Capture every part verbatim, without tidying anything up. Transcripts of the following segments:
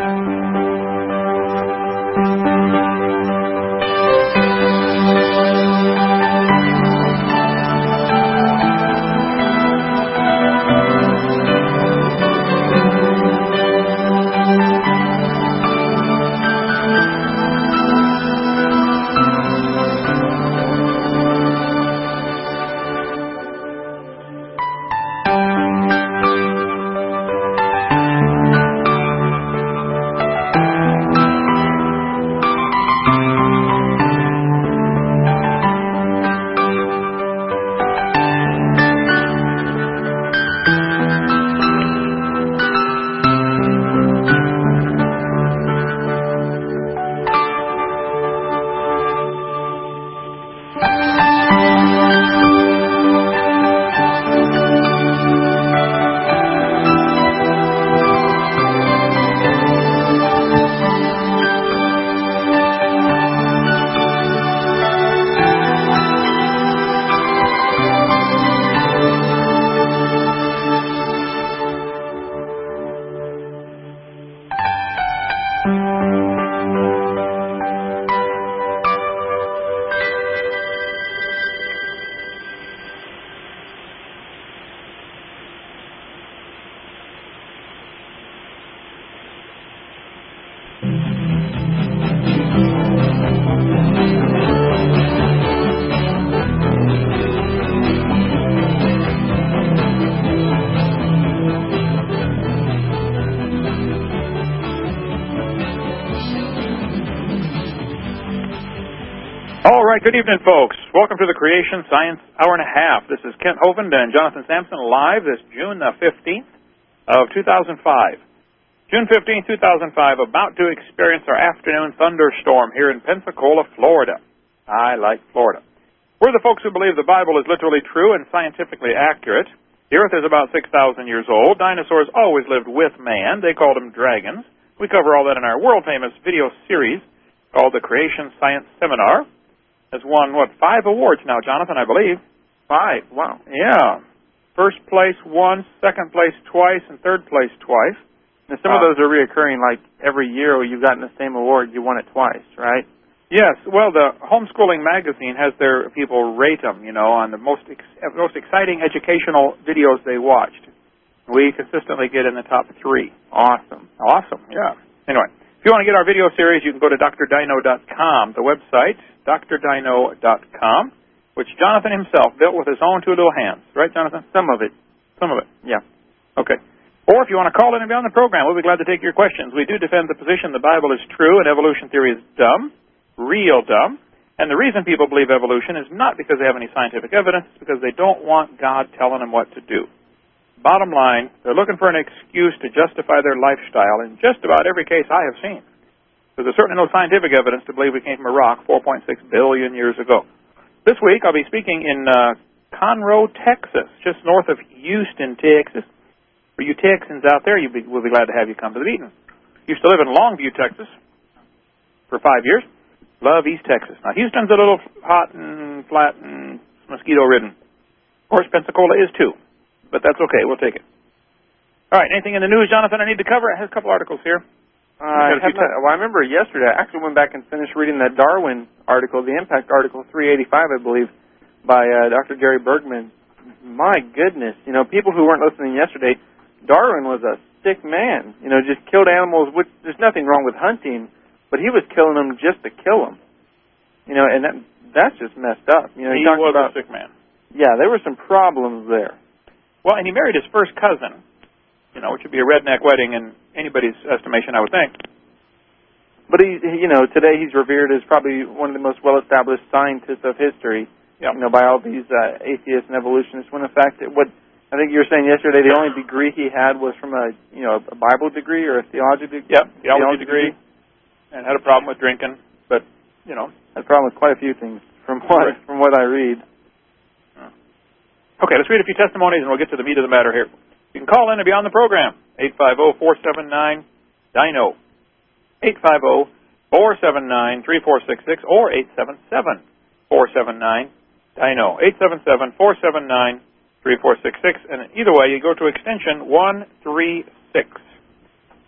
All right, good evening, folks. Welcome to the Creation Science Hour and a Half. This is Kent Hovind and Jonathan Sampson live this June fifteenth of two thousand five. June fifteenth, two thousand five, about to experience our afternoon thunderstorm here in Pensacola, Florida. I like Florida. We're the folks who believe the Bible is literally true and scientifically accurate. The Earth is about six thousand years old. Dinosaurs always lived with man. They called them dragons. We cover all that in our world-famous video series called the Creation Science Seminar. Has won, what, five awards now, Jonathan, I believe. Five, wow. Yeah. First place once, second place twice, and third place twice. Now, some uh, of those are reoccurring, like every year you've gotten the same award, you won it twice, right? Yes. Well, the Homeschooling Magazine has their people rate them, you know, on the most ex most exciting educational videos they watched. We consistently get in the top three. Awesome. Awesome, yeah. Anyway, if you want to get our video series, you can go to D R Dino dot com, the website, D R Dino dot com, which Jonathan himself built with his own two little hands. Right, Jonathan? Some of it. Some of it, yeah. Okay. Or if you want to call in and be on the program, we'll be glad to take your questions. We do defend the position the Bible is true and evolution theory is dumb, real dumb. And the reason people believe evolution is not because they have any scientific evidence, it's because they don't want God telling them what to do. Bottom line, they're looking for an excuse to justify their lifestyle in just about every case I have seen. There's certainly no scientific evidence to believe we came from a rock four point six billion years ago. This week, I'll be speaking in uh, Conroe, Texas, just north of Houston, Texas. For you Texans out there, you'll be, we'll be glad to have you come to the meeting. Used to live in Longview, Texas for five years. Love East Texas. Now, Houston's a little hot and flat and mosquito-ridden. Of course, Pensacola is too, but that's okay. We'll take it. All right, anything in the news, Jonathan, I need to cover? I have a couple articles here. Uh, I, not, well, I remember yesterday, I actually went back and finished reading that Darwin article, the Impact article three eighty-five, I believe, by uh, Doctor Jerry Bergman. My goodness, you know, people who weren't listening yesterday, Darwin was a sick man, you know, just killed animals. Which, there's nothing wrong with hunting, but he was killing them just to kill them. You know, and that, that's just messed up. You know, he, he was about, a sick man. Yeah, there were some problems there. Well, and he married his first cousin, you know, which would be a redneck wedding in anybody's estimation, I would think. But, he, you know, today he's revered as probably one of the most well-established scientists of history, yep. you know, by all these uh, atheists and evolutionists, when in fact, it, what I think you were saying yesterday, the only degree he had was from a, you know, a Bible degree or a theology, de yep, theology, theology degree, degree, and had a problem with drinking, but, you know. Had a problem with quite a few things from what, right. from what I read. Okay, let's read a few testimonies and we'll get to the meat of the matter here. You can call in and be on the program, eight five zero, four seven nine, D I N O, eight five zero, four seven nine, three four six six, or eight seven seven, four seven nine, D I N O, eight seven seven, four seven nine, three four six six, and either way, you go to extension one three six.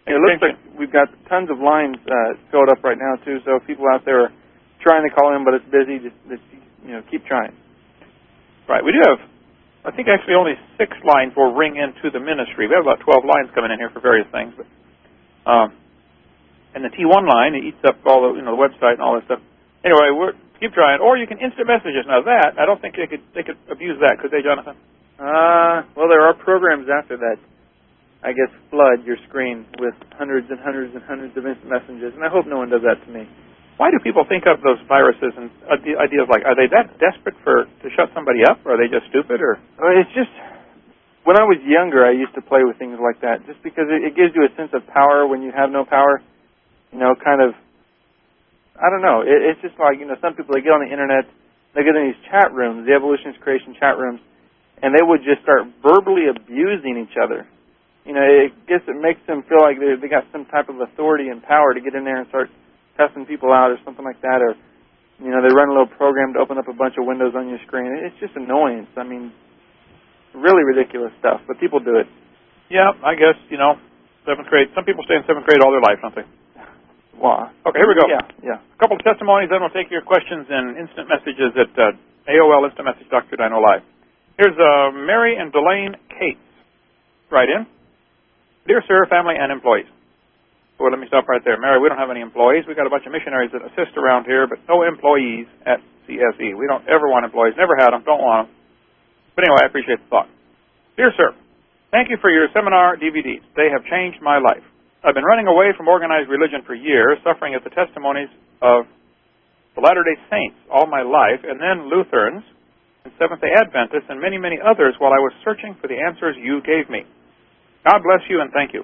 It looks like we've got tons of lines uh, filled up right now, too, so if people out there are trying to call in but it's busy, just, just you know, keep trying. Right. We do have, I think, actually only six lines will ring into the ministry. We have about twelve lines coming in here for various things. But, um, and the T one line, it eats up all the, you know, the website and all that stuff. Anyway, we're, keep trying. Or you can instant message us. Now that, I don't think they could they could abuse that, could they, Jonathan? Uh, well, there are programs after that, I guess, flood your screen with hundreds and hundreds and hundreds of instant messages, and I hope no one does that to me. Why do people think of those viruses and ideas like, are they that desperate for to shut somebody up, or are they just stupid? Or I mean, it's just, when I was younger, I used to play with things like that, just because it, it gives you a sense of power when you have no power. You know, kind of, I don't know. It, it's just like, you know, some people, they get on the internet, they get in these chat rooms, the Evolutionist Creation chat rooms, and they would just start verbally abusing each other. You know, it gets, it makes them feel like they they got some type of authority and power to get in there and start testing people out or something like that. Or, you know, they run a little program to open up a bunch of windows on your screen. It's just annoyance. I mean, really ridiculous stuff, but people do it. Yeah, I guess, you know, seventh grade. Some people stay in seventh grade all their life, don't they? Wow. Okay, here we go. Yeah, yeah. A couple of testimonies, then we'll take your questions and instant messages at uh, A O L Instant Message Doctor Dino Live. Here's uh, Mary and Delane Cates. Right in. Dear Sir, family, and employees. Well, let me stop right there. Mary, we don't have any employees. We've got a bunch of missionaries that assist around here, but no employees at C S E. We don't ever want employees. Never had them. Don't want them. But anyway, I appreciate the thought. Dear Sir, thank you for your seminar D V Ds. They have changed my life. I've been running away from organized religion for years, suffering at the testimonies of the Latter-day Saints all my life, and then Lutherans and Seventh-day Adventists and many, many others while I was searching for the answers you gave me. God bless you and thank you.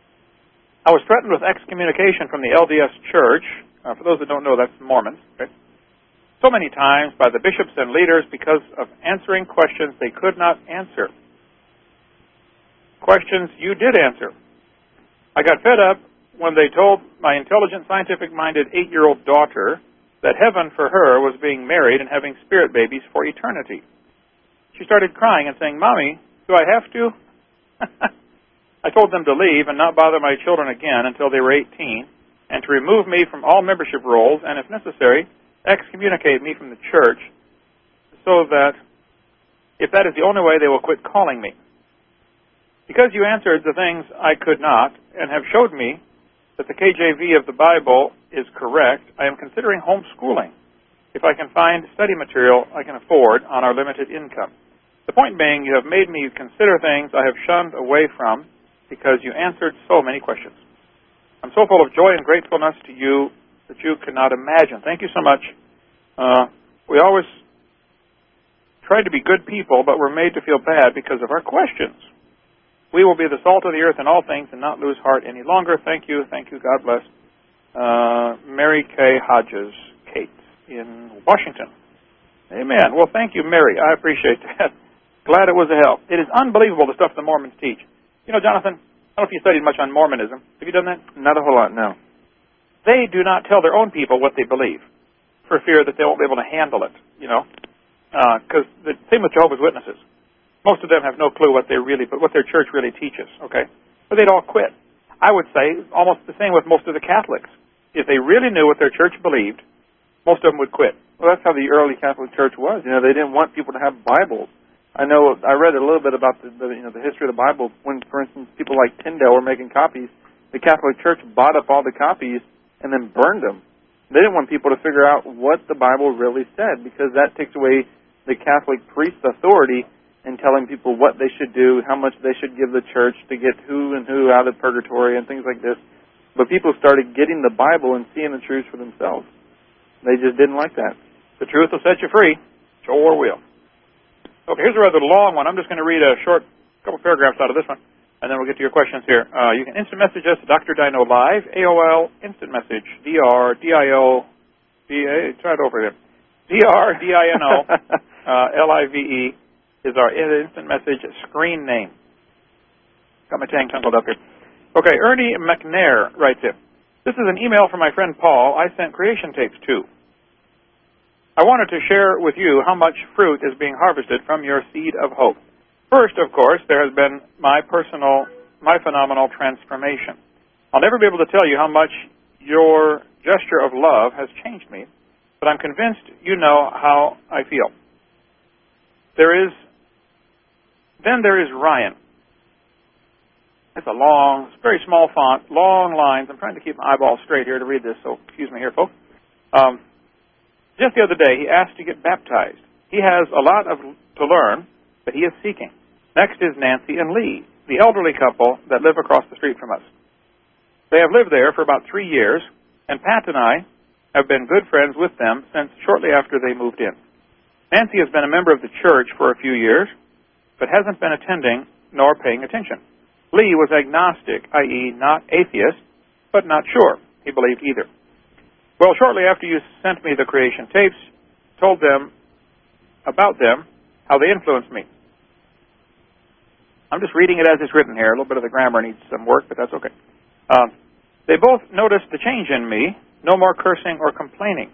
I was threatened with excommunication from the L D S Church. Uh, for those that don't know, that's Mormons. Okay? So many times by the bishops and leaders because of answering questions they could not answer. Questions you did answer. I got fed up when they told my intelligent, scientific-minded eight-year-old daughter that heaven for her was being married and having spirit babies for eternity. She started crying and saying, Mommy, do I have to? I told them to leave and not bother my children again until they were eighteen, and to remove me from all membership roles, and if necessary, excommunicate me from the church, so that if that is the only way, they will quit calling me. Because you answered the things I could not, and have showed me that the K J V of the Bible is correct, I am considering homeschooling, if I can find study material I can afford on our limited income. The point being, you have made me consider things I have shunned away from, because you answered so many questions. I'm so full of joy and gratefulness to you that you cannot imagine. Thank you so much. Uh, we always tried to be good people, but we're made to feel bad because of our questions. We will be the salt of the earth in all things and not lose heart any longer. Thank you. Thank you. God bless. Uh, Mary K. Hodges, Kate, in Washington. Amen. Well, thank you, Mary. I appreciate that. Glad it was a help. It is unbelievable the stuff the Mormons teach. You know, Jonathan, I don't know if you studied much on Mormonism. Have you done that? Not a whole lot, no. They do not tell their own people what they believe for fear that they won't be able to handle it, you know. Because uh, the same with Jehovah's Witnesses. Most of them have no clue what they really, but what their church really teaches, okay? But they'd all quit. I would say almost the same with most of the Catholics. If they really knew what their church believed, most of them would quit. Well, that's how the early Catholic Church was. You know, they didn't want people to have Bibles. I know, I read a little bit about the, the you know, the history of the Bible when, for instance, people like Tyndale were making copies. The Catholic Church bought up all the copies and then burned them. They didn't want people to figure out what the Bible really said, because that takes away the Catholic priest's authority in telling people what they should do, how much they should give the church to get who and who out of purgatory and things like this. But people started getting the Bible and seeing the truth for themselves. They just didn't like that. The truth will set you free. Sure will. Okay, here's a rather long one. I'm just going to read a short couple paragraphs out of this one, and then we'll get to your questions here. Uh, you can instant message us at Doctor Dino Live, A O L, instant message, D R D I O, D A, try it over here, D R D I N O, uh, L I V E, is our instant message screen name. Got my tang tangled up here. Okay, Ernie McNair writes in. This is an email from my friend Paul I sent creation tapes to. I wanted to share with you how much fruit is being harvested from your seed of hope. First, of course, there has been my personal, my phenomenal transformation. I'll never be able to tell you how much your gesture of love has changed me, but I'm convinced you know how I feel. There is, then there is Ryan. It's a long, very small font, long lines. I'm trying to keep my eyeballs straight here to read this, so excuse me here, folks. Um, just the other day, he asked to get baptized. He has a lot of to learn, but he is seeking. Next is Nancy and Lee, the elderly couple that live across the street from us. They have lived there for about three years, and Pat and I have been good friends with them since shortly after they moved in. Nancy has been a member of the church for a few years, but hasn't been attending nor paying attention. Lee was agnostic, that is not atheist, but not sure. He believed either. Well, shortly after you sent me the creation tapes, told them about them, how they influenced me. I'm just reading it as it's written here. A little bit of the grammar needs some work, but that's okay. Uh, they both noticed the change in me, no more cursing or complaining.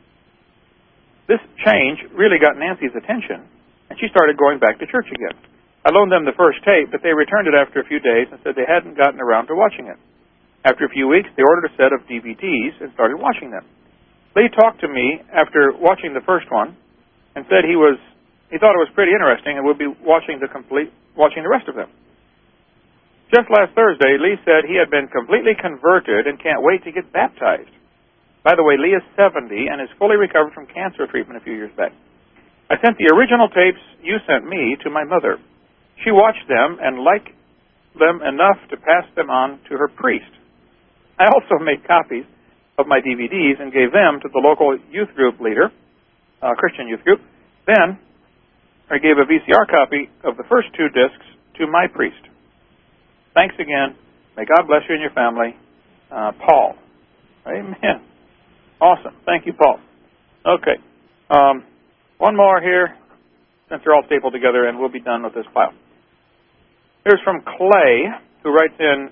This change really got Nancy's attention, and she started going back to church again. I loaned them the first tape, but they returned it after a few days and said they hadn't gotten around to watching it. After a few weeks, they ordered a set of D V Ds and started watching them. Lee talked to me after watching the first one and said he was he thought it was pretty interesting and would be watching the complete watching the rest of them. Just last Thursday, Lee said he had been completely converted and can't wait to get baptized. By the way, Lee is seventy and is fully recovered from cancer treatment a few years back. I sent the original tapes you sent me to my mother. She watched them and liked them enough to pass them on to her priest. I also made copies of my D V Ds and gave them to the local youth group leader, uh, Christian youth group. Then I gave a V C R copy of the first two discs to my priest. Thanks again. May God bless you and your family. Uh, Paul. Amen. Awesome. Thank you, Paul. Okay. Um, one more here, since they're all stapled together, and we'll be done with this file. Here's from Clay, who writes in,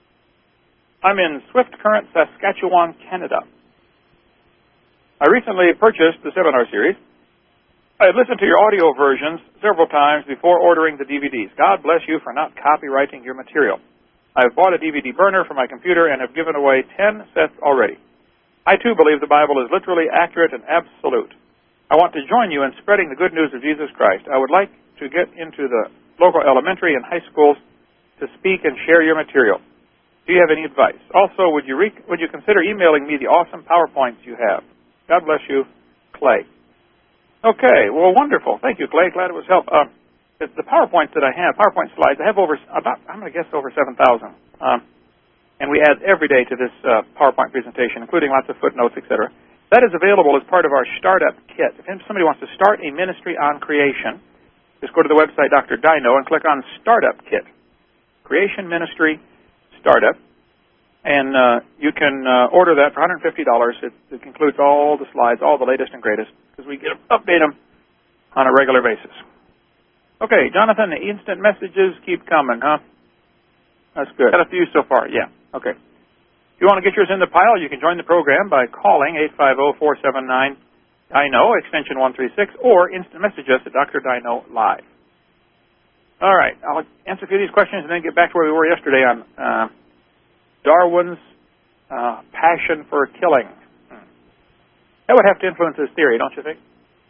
I'm in Swift Current, Saskatchewan, Canada. I recently purchased the seminar series. I had listened to your audio versions several times before ordering the D V Ds. God bless you for not copyrighting your material. I have bought a D V D burner for my computer and have given away ten sets already. I, too, believe the Bible is literally accurate and absolute. I want to join you in spreading the good news of Jesus Christ. I would like to get into the local elementary and high schools to speak and share your material. Do you have any advice? Also, would you re- would you consider emailing me the awesome PowerPoints you have? God bless you, Clay. Okay, well, wonderful. Thank you, Clay. Glad it was help. Uh, the, the PowerPoints that I have, PowerPoint slides, I have over about, I'm going to guess over seven thousand. Um, and we add every day to this uh, PowerPoint presentation, including lots of footnotes, et cetera. That is available as part of our startup kit. If somebody wants to start a ministry on creation, just go to the website, Doctor Dino, and click on Startup Kit. Creation Ministry Startup. And uh, you can uh, order that for one hundred fifty dollars. It, it includes all the slides, all the latest and greatest, because we get update them on a regular basis. Okay, Jonathan, the instant messages keep coming, huh? That's good. Got a few so far, yeah. Okay. If you want to get yours in the pile, you can join the program by calling eight five zero, four seven nine, D I N O, extension one three six, or instant message us at Doctor Dino Live. All right, I'll answer a few of these questions and then get back to where we were yesterday on uh, Darwin's uh, passion for killing. Hmm. That would have to influence his theory, don't you think?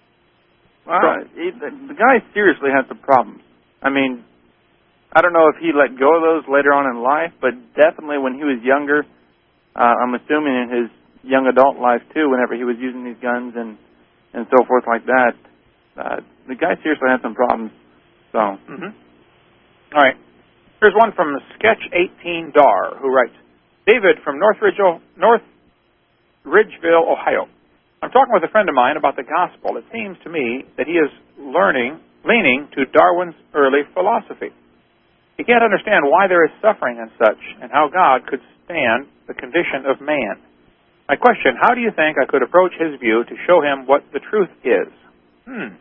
Well, he, the, the guy seriously had some problems. I mean, I don't know if he let go of those later on in life, but definitely when he was younger, uh, I'm assuming in his young adult life too, whenever he was using these guns and, and so forth like that, uh, the guy seriously had some problems. So, mm-hmm. All right. Here's one from Sketch eighteen Dar, who writes, David from Northridge, North Ridgeville, Ohio. I'm talking with a friend of mine about the gospel. It seems to me that he is learning, leaning to Darwin's early philosophy. He can't understand why there is suffering and such, and how God could stand the condition of man. My question, how do you think I could approach his view to show him what the truth is? Hmm.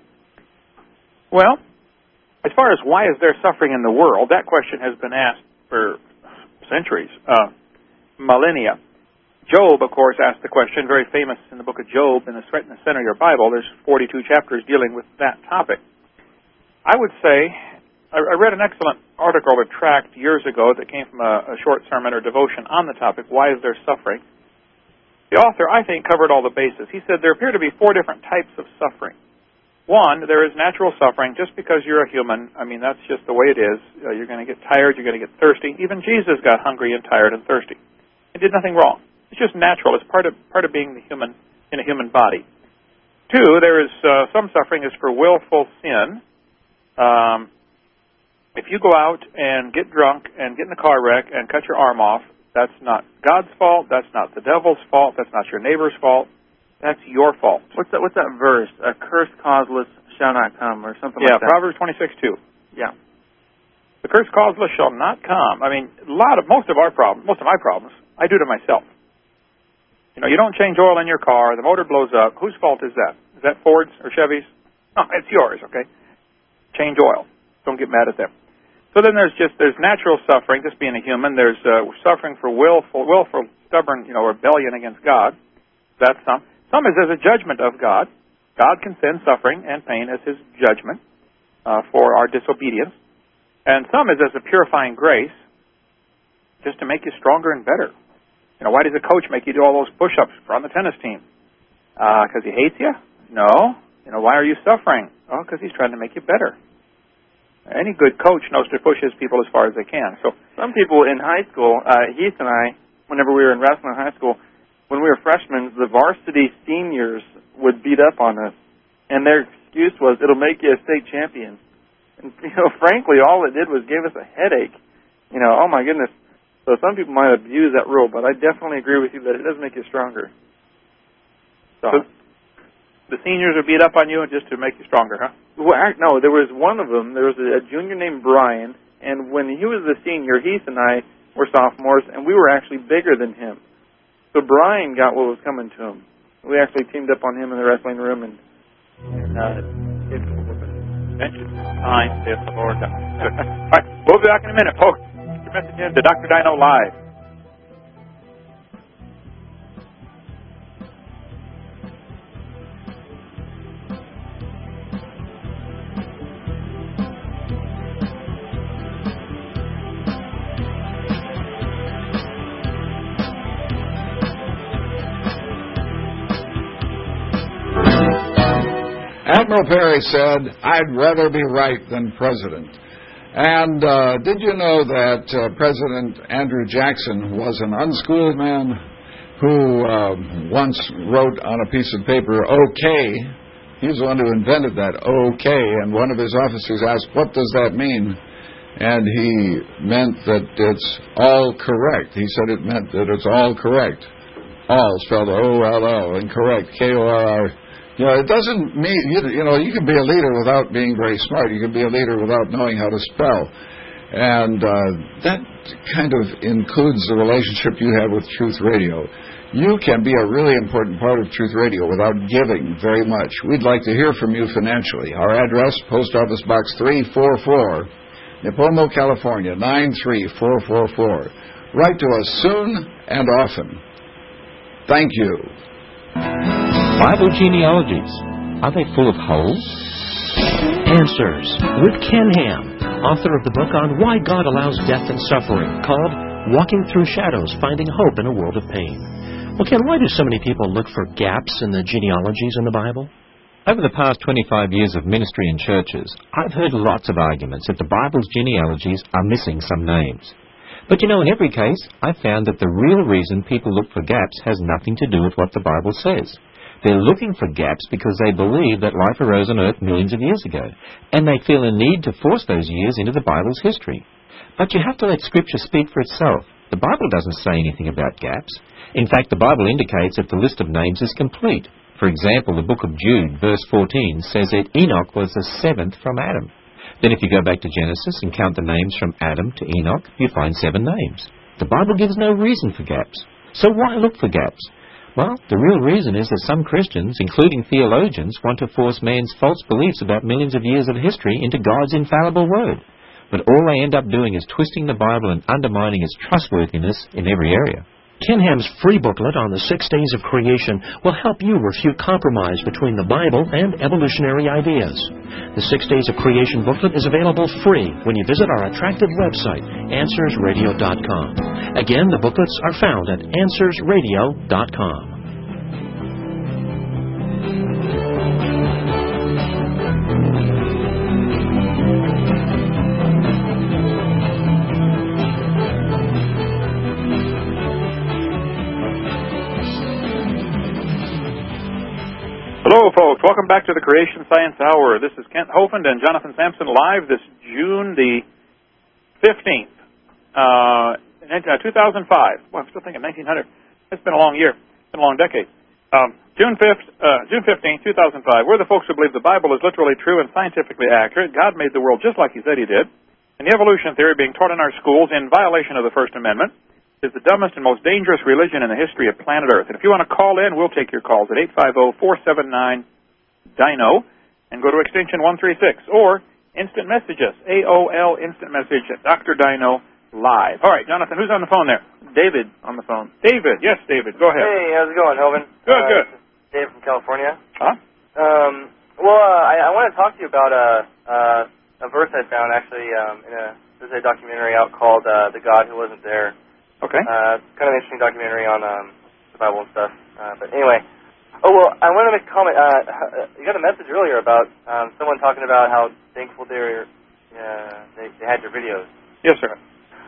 Well, as far as why is there suffering in the world, that question has been asked for centuries, uh, millennia. Job, of course, asked the question, very famous in the book of Job, in the center of your Bible. There's forty-two chapters dealing with that topic. I would say I, I read an excellent article or tract years ago that came from a, a short sermon or devotion on the topic, Why is There Suffering? The author, I think, covered all the bases. He said there appear to be four different types of suffering. One, there is natural suffering just because you're a human. I mean, that's just the way it is. Uh, you're going to get tired. You're going to get thirsty. Even Jesus got hungry and tired and thirsty. He did nothing wrong. It's just natural. It's part of part of being the human in a human body. Two, there is uh, some suffering is for willful sin. Um, if you go out and get drunk and get in a car wreck and cut your arm off, that's not God's fault. That's not the devil's fault. That's not your neighbor's fault. That's your fault. What's that? What's that verse? A curse causeless shall not come, or something yeah, like that. Yeah, Proverbs twenty-six two. Yeah. The curse causeless shall not come. I mean, a lot of most of our problems, most of my problems, I do to myself. You know, you don't change oil in your car. The motor blows up. Whose fault is that? Is that Ford's or Chevy's? No, it's yours. Okay. Change oil. Don't get mad at them. So then there's just, there's natural suffering, just being a human. There's uh, suffering for willful, willful, stubborn, you know, rebellion against God. That's some. Some is as a judgment of God. God can send suffering and pain as His judgment uh, for our disobedience. And some is as a purifying grace, just to make you stronger and better. You know, why does a coach make you do all those push-ups on the tennis team? Because uh, he hates you? No. You know, why are you suffering? Oh, because he's trying to make you better. Any good coach knows to push his people as far as they can. So some people in high school, uh, Heath and I, whenever we were in wrestling in high school, when we were freshmen, the varsity seniors would beat up on us, and their excuse was, it'll make you a state champion. And, you know, frankly, all it did was give us a headache. You know, oh my goodness. So some people might abuse that rule, but I definitely agree with you that it does make you stronger. So, so the seniors would beat up on you just to make you stronger, huh? Well, no, there was one of them. There was a junior named Brian, and when he was the senior, Heath and I were sophomores, and we were actually bigger than him. So Brian got what was coming to him. We actually teamed up on him in the wrestling room, and, and uh, it was fine, saith the Lord. All right, we'll be back in a minute, folks. Get your message in to Doctor Dino Live. Admiral Perry said, I'd rather be right than president. And uh, did you know that uh, President Andrew Jackson was an unschooled man who uh, once wrote on a piece of paper, okay. He's the one who invented that, okay. And one of his officers asked, what does that mean? And he meant that it's all correct. He said it meant that it's all correct. All spelled O L L, and correct, K O R R. You know, it doesn't mean, you, you know, you can be a leader without being very smart. You can be a leader without knowing how to spell. And uh, that kind of includes the relationship you have with Truth Radio. You can be a really important part of Truth Radio without giving very much. We'd like to hear from you financially. Our address, Post Office Box three forty-four, Nipomo, California, nine three four four four. Write to us soon and often. Thank you. Bible genealogies, are they full of holes? Answers with Ken Ham, author of the book on why God allows death and suffering, called Walking Through Shadows, Finding Hope in a World of Pain. Well, Ken, why do so many people look for gaps in the genealogies in the Bible? Over the past twenty-five years of ministry in churches, I've heard lots of arguments that the Bible's genealogies are missing some names. But you know, in every case, I've found that the real reason people look for gaps has nothing to do with what the Bible says. They're looking for gaps because they believe that life arose on earth millions of years ago, and they feel a need to force those years into the Bible's history. But you have to let Scripture speak for itself. The Bible doesn't say anything about gaps. In fact, the Bible indicates that the list of names is complete. For example, the book of Jude, verse fourteen, says that Enoch was the seventh from Adam. Then if you go back to Genesis and count the names from Adam to Enoch, you find seven names. The Bible gives no reason for gaps. So why look for gaps? Well, the real reason is that some Christians, including theologians, want to force man's false beliefs about millions of years of history into God's infallible word. But all they end up doing is twisting the Bible and undermining its trustworthiness in every area. Ken Ham's free booklet on the six days of creation will help you refute compromise between the Bible and evolutionary ideas. The six days of creation booklet is available free when you visit our attractive website, answers radio dot com. Again, the booklets are found at answers radio dot com. Hello, folks. Welcome back to the Creation Science Hour. This is Kent Hovind and Jonathan Sampson live this June the fifteenth, uh, two thousand five. Well, I'm still thinking nineteen hundred. It's been a long year. It's been a long decade. Um, June fifth, uh, June fifteenth, two thousand five. We're the folks who believe the Bible is literally true and scientifically accurate. God made the world just like He said He did. And the evolution theory being taught in our schools in violation of the First Amendment is the dumbest and most dangerous religion in the history of planet Earth. And if you want to call in, we'll take your calls at eight five zero, four seven nine, D I N O and go to extension one three six. Or instant message us, A O L instant message at Doctor Dino Live. All right, Jonathan, who's on the phone there? David on the phone. David. Yes, David. Go ahead. Hey, how's it going, Hovind? Good, uh, good. Dave from California. Huh? Um, well, uh, I, I want to talk to you about a, uh, a verse I found, actually, um, in a, there's a documentary out called uh, The God Who Wasn't There. Okay. Uh, kind of an interesting documentary on um, the Bible and stuff. Uh, but anyway, oh, well, I want to make a comment. Uh, you got a message earlier about um, someone talking about how thankful they were, uh, they, they had your videos. Yes, sir.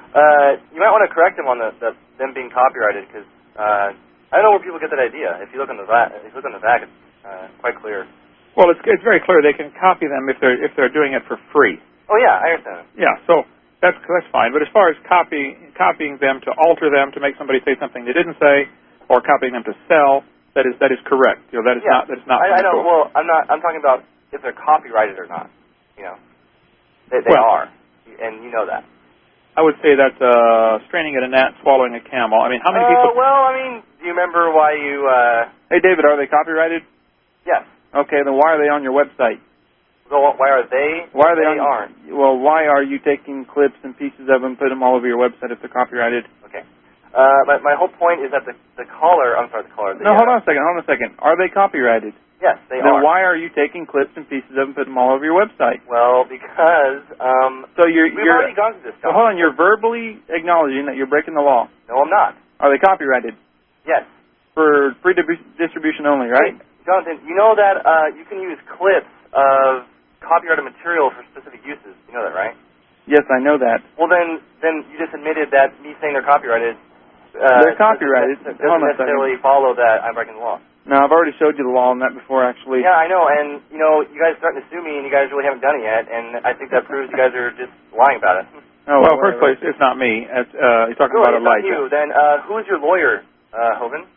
Uh, you might want to correct them on the, the them being copyrighted, because uh, I don't know where people get that idea. If you look on the back, if you look on the back, it's uh, quite clear. Well, it's it's very clear they can copy them if they're if they're doing it for free. Oh yeah, I understand. Yeah, so that's that's fine. But as far as copy copying them to alter them to make somebody say something they didn't say, or copying them to sell, that is that is correct. You know, that is yeah. not that is not. I, I know. Cool. Well, I'm not. I'm talking about if they're copyrighted or not. You know, they, they well, are, and you know that. I would say that's uh, straining at a gnat, swallowing a camel. I mean, how many uh, people? Well, I mean, do you remember why you? Uh... Hey, David, are they copyrighted? Yes. Okay, then why are they on your website? So why are they? Why are they, they on? aren't. Well, why are you taking clips and pieces of them, put them all over your website if they're copyrighted? Okay. Uh, my my whole point is that the the caller. I'm sorry, the caller. The, no, hold uh, on a second. Hold on a second. Are they copyrighted? Yes, they then are. Then why are you taking clips and pieces of them, put them all over your website? Well, because um. So you're we've you're. already gone through this stuff. So hold on. You're verbally acknowledging that you're breaking the law. No, I'm not. Are they copyrighted? Yes. For free dibu- distribution only, right? Hey, Jonathan, you know that uh, you can use clips of copyrighted material for specific uses. You know that, right? Yes, I know that. Well, then, then you just admitted that me saying they're copyrighted. Uh, they're copyrighted. Doesn't, doesn't necessarily follow that I'm breaking the law. No, I've already showed you the law on that before, actually. Yeah, I know, and you know, you guys are starting to sue me, and you guys really haven't done it yet, and I think that proves you guys are just lying about it. Oh, well, first place, it's not me. It's, uh, you're talking really, about it's Elijah. Not you. Then, uh, who is your lawyer, uh, Hovind?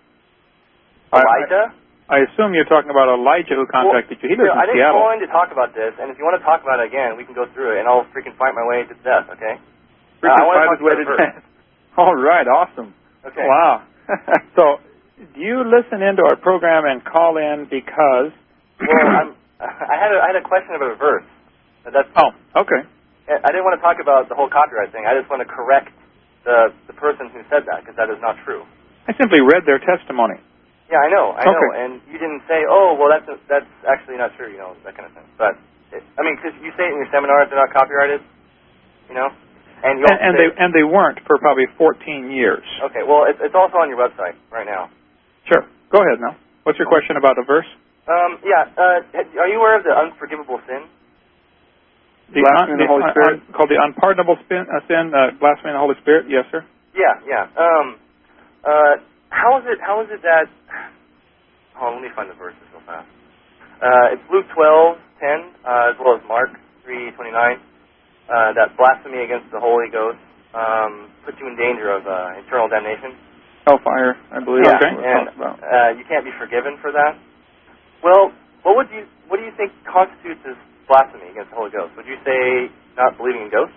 I, Elijah? I assume you're talking about Elijah who contacted well, you. He lives yeah, in I didn't Seattle. call in to talk about this, and if you want to talk about it again, we can go through it, and I'll freaking fight my way to death, okay? Uh, I want to talk way to death. All right, awesome. Okay. Wow. So, do you listen into our program and call in because... Well, I'm, I had a, I had a question about a verse. That's, oh, okay. I didn't want to talk about the whole copyright thing. I just want to correct the the person who said that, because that is not true. I simply read their testimony. Yeah, I know, I okay. know, and you didn't say, oh, well, that's that's actually not true, you know, that kind of thing. But, it, I mean, because you say it in your seminars they're not copyrighted, you know? And, you and, and they and they weren't for probably fourteen years. Okay, well, it's, it's also on your website right now. Sure. Go ahead now. What's your question about the verse? Um, yeah, uh, are you aware of the unforgivable sin? The, blasphemy un, the Holy un, Spirit? Un, called the unpardonable spin, uh, sin, uh, blasphemy of the Holy Spirit? Yes, sir. Yeah, yeah. Um, uh, how is it, how is it that... Hold on, let me find the verses real fast. Uh, it's Luke twelve ten, uh, as well as Mark three twenty-nine. Uh, that blasphemy against the Holy Ghost um, puts you in danger of uh, eternal damnation. Hellfire, I believe. Yeah, okay. and uh, you can't be forgiven for that. Well, what would you what do you think constitutes as blasphemy against the Holy Ghost? Would you say not believing in ghosts?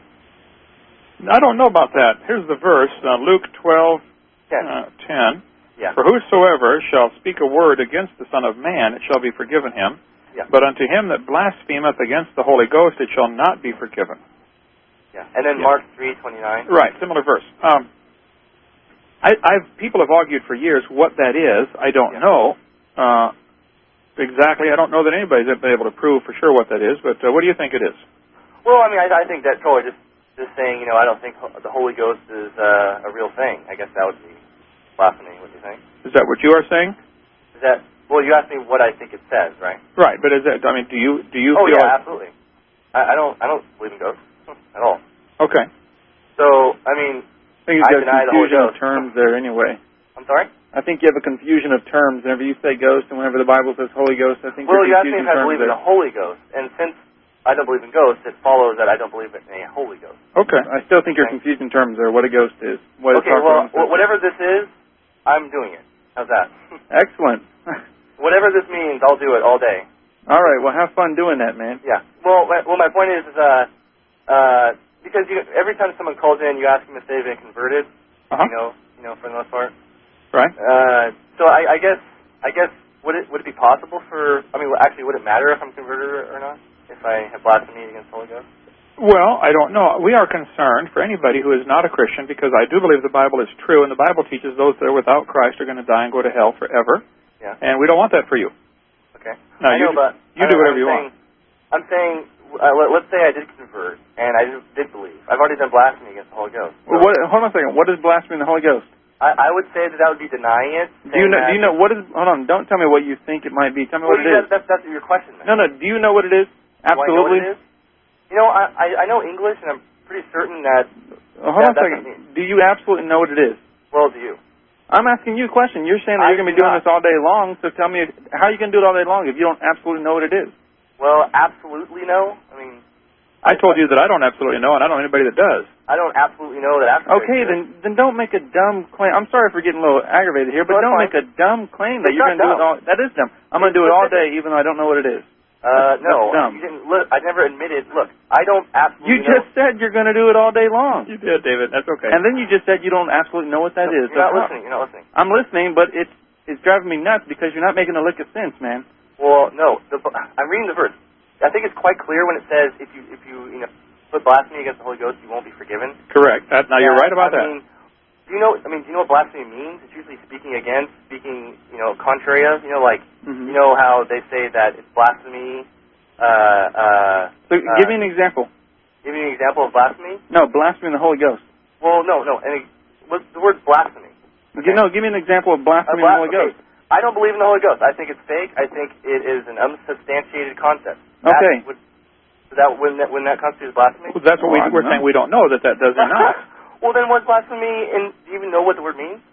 I don't know about that. Here's the verse, uh, Luke twelve ten. Uh, ten. Yeah. For whosoever shall speak a word against the Son of Man, it shall be forgiven him. Yeah. But unto him that blasphemeth against the Holy Ghost, it shall not be forgiven. Yeah. And then yeah. Mark three twenty-nine. Right, similar verse. Um, I, I've people have argued for years what that is. I don't yeah. know uh, exactly. I don't know that anybody's been able to prove for sure what that is. But uh, what do you think it is? Well, I mean, I, I think that totally just just saying, you know, I don't think the Holy Ghost is uh, a real thing. I guess that would be blasphemy. What do you think? Is that what you are saying? Is that well? You asked me what I think it says, right? Right, but is that? I mean, do you do you? Oh feel yeah, like... absolutely. I, I don't I don't believe in ghosts at all. Okay. So I mean, I think I you've deny got the Holy confusion of Ghost. terms there anyway. I'm sorry. I think you have a confusion of terms. Whenever you say ghost and whenever the Bible says Holy Ghost, I think Well, you you're asked me confusing if I terms believe in there. the Holy Ghost, and since I don't believe in ghosts, it follows that I don't believe in a Holy Ghost. Okay. I still think you're Okay. confusing terms there. What a ghost is. What Okay, a well, is. whatever this is, I'm doing it. How's that? Excellent. Whatever this means, I'll do it all day. All right. Well, have fun doing that, man. Yeah. Well, my, well, my point is, is uh, uh, because you, every time someone calls in, you ask them if they've been converted. Uh-huh. You know, you know, for the most part. Right. Uh, so I, I guess, I guess, would it would it be possible for? I mean, actually, would it matter if I'm converted or not? If I have blasphemy against the Holy Ghost? Well, I don't know. We are concerned for anybody who is not a Christian because I do believe the Bible is true, and the Bible teaches those that are without Christ are going to die and go to hell forever. Yeah. And we don't want that for you. Okay. Now, I you know, do, but you I do know, whatever I'm you saying, want. I'm saying, uh, let, let's say I did convert, and I did, did believe. I've already done blasphemy against the Holy Ghost. So Well, what, hold on a second. What is blasphemy in the Holy Ghost? I, I would say that that would be denying it. Do you know? Do you know what is? Hold on. Don't tell me what you think it might be. Tell me Well, what it you, is. that's, that's your question, man. No, no. Do you know what it is? Absolutely. Do I know what it is? You know, I, I, I know English, and I'm pretty certain that... Uh, hold that, on a second. Do you absolutely know what it is? Well, do you? I'm asking you a question. You're saying that I you're going to be do doing not. this all day long, so tell me, how are you going to do it all day long if you don't absolutely know what it is? Well, absolutely no. I mean... I told you that I don't absolutely know, and I don't know anybody that does. I don't absolutely know that absolutely... Okay, then then don't make a dumb claim. I'm sorry for getting a little aggravated here, but No, don't fine. make a dumb claim that It's you're not going to do it dumb. all... That is dumb. I'm going to do it all day even though I don't know what it is. Uh, That's no. dumb. You didn't, look, I never admitted... Look, I don't absolutely You just know... said you're going to do it all day long. You did, David. That's okay. And then you just said you don't absolutely know what that No, is. You're not So- listening. You're not listening. I'm listening, but it's it's driving me nuts because you're not making a lick of sense, man. Well, no. The, I'm reading the verse. I think it's quite clear when it says if you, if you, you know, put blasphemy against the Holy Ghost, you won't be forgiven. Correct. That, now, you're Yeah, right about I that. Mean, do you know? I mean, do you know what blasphemy means? It's usually speaking against, speaking, you know, contrary of. You know, like Mhm. you know how they say that it's blasphemy. Uh, uh, So uh, give me an example. give me an example of blasphemy. No, blasphemy in the Holy Ghost. Well, no, no. And what's the word blasphemy? You know, give me an example of blasphemy Uh, in the bla- Holy okay. Ghost. I don't believe in the Holy Ghost. I think it's fake. I think it is an unsubstantiated concept. That Okay. Would, so that when that when that constitutes blasphemy. Well, that's what Well, I we, we're don't saying. know. We don't know that that does or not. Well, then what's blasphemy? And do you even know what the word means?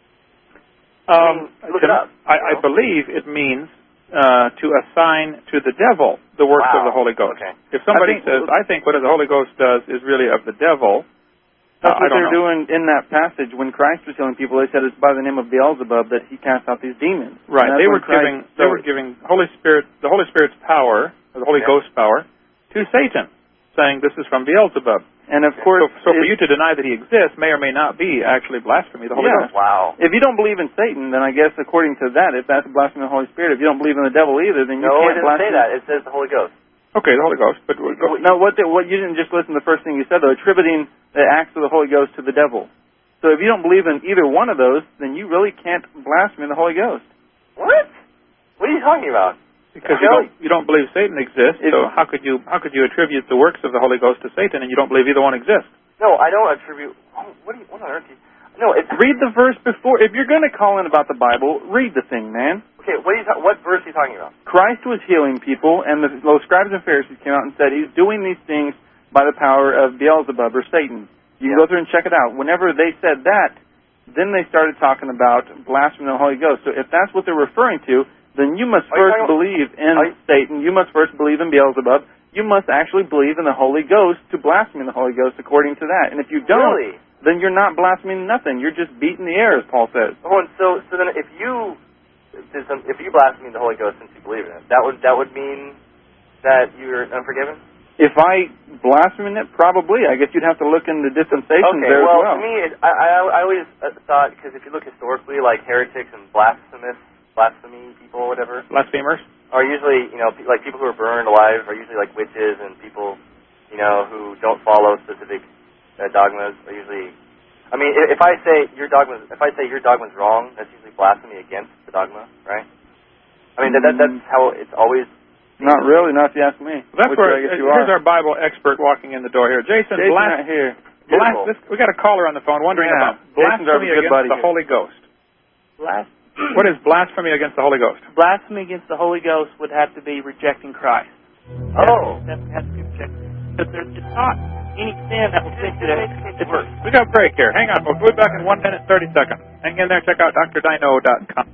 Um, I mean, look to- it up, I, you I know? believe it means uh, to assign to the devil the works Wow. of the Holy Ghost. Okay. If somebody I think- says, "I think what the Holy Ghost does is really of the devil," That's uh, I what don't they're know. doing in that passage when Christ was healing people. They said it's by the name of Beelzebub that he cast out these demons. Right? And that's They when were Christ- giving they were giving Holy Spirit the Holy Spirit's power, or the Holy Yeah. Ghost power, to Satan, saying this is from Beelzebub. And of course, So, so for it- you to deny that he exists may or may not be actually blasphemy. The Holy Yeah. Ghost. Wow. if you don't believe in Satan, then I guess according to that, if that's blasphemy of the Holy Spirit, if you don't believe in the devil either, then you No, it can't doesn't blaspheme. say that. It says the Holy Ghost. Okay, the Holy Ghost. But we- go, No, what the, what you didn't just listen to the first thing you said though, attributing the acts of the Holy Ghost to the devil. So if you don't believe in either one of those, then you really can't blaspheme the Holy Ghost. What? What are you talking about? because you don't you don't believe Satan exists. If- So how could you how could you attribute the works of the Holy Ghost to Satan and you don't believe either one exists? No, I don't attribute. Oh, what, do you, what on earth? Do you, no, it's Read the verse before. If you're going to call in about the Bible, read the thing, man. okay. What are you? Ta- what verse are you talking about? Christ was healing people, and the those scribes and Pharisees came out and said he's doing these things by the power of Beelzebub or Satan. You can Yeah. go through and check it out. Whenever they said that, then they started talking about blasphemy of the Holy Ghost. So if that's what they're referring to, then you must Are you first talking about- believe in Are you- Satan. You must first believe in Beelzebub. You must actually believe in the Holy Ghost to blaspheme the Holy Ghost according to that. And if you don't, Really? then you're not blaspheming nothing. You're just beating the air, as Paul says. Oh, and so so then if you if you blaspheme the Holy Ghost since you believe in it, that would that would mean that you're unforgiven. If I blaspheme it, probably. I guess you'd have to look into dispensations Okay, there well, as well. to me, it, I, I I always uh, thought because if you look historically, like heretics and blasphemous blasphemy people, or whatever, Blasphemers? are usually you know pe- like people who are burned alive are usually like witches and people you know who don't follow specific uh, dogmas are usually I mean, if I say your dogma, if I say your dogma's wrong, that's usually blasphemy against the dogma, right? I mean, that, that that's how it's always. Not really, not if you ask me. Well, that's Which where, I guess you here's are. our Bible expert walking in the door here. Jason, Jason blas- right here. blas- this, we got a caller on the phone wondering Yeah. about Jason's our blasphemy good against buddy the here. Holy Ghost. Blas- What is blasphemy against the Holy Ghost? blasphemy against the Holy Ghost would have to be rejecting Christ. Oh. That has to be rejected. Because there's it's not any sin that will take you to it's worse. We got a break here. Hang on, folks. We'll be back in one minute, thirty seconds. Hang in there. Check out D R Dino dot com.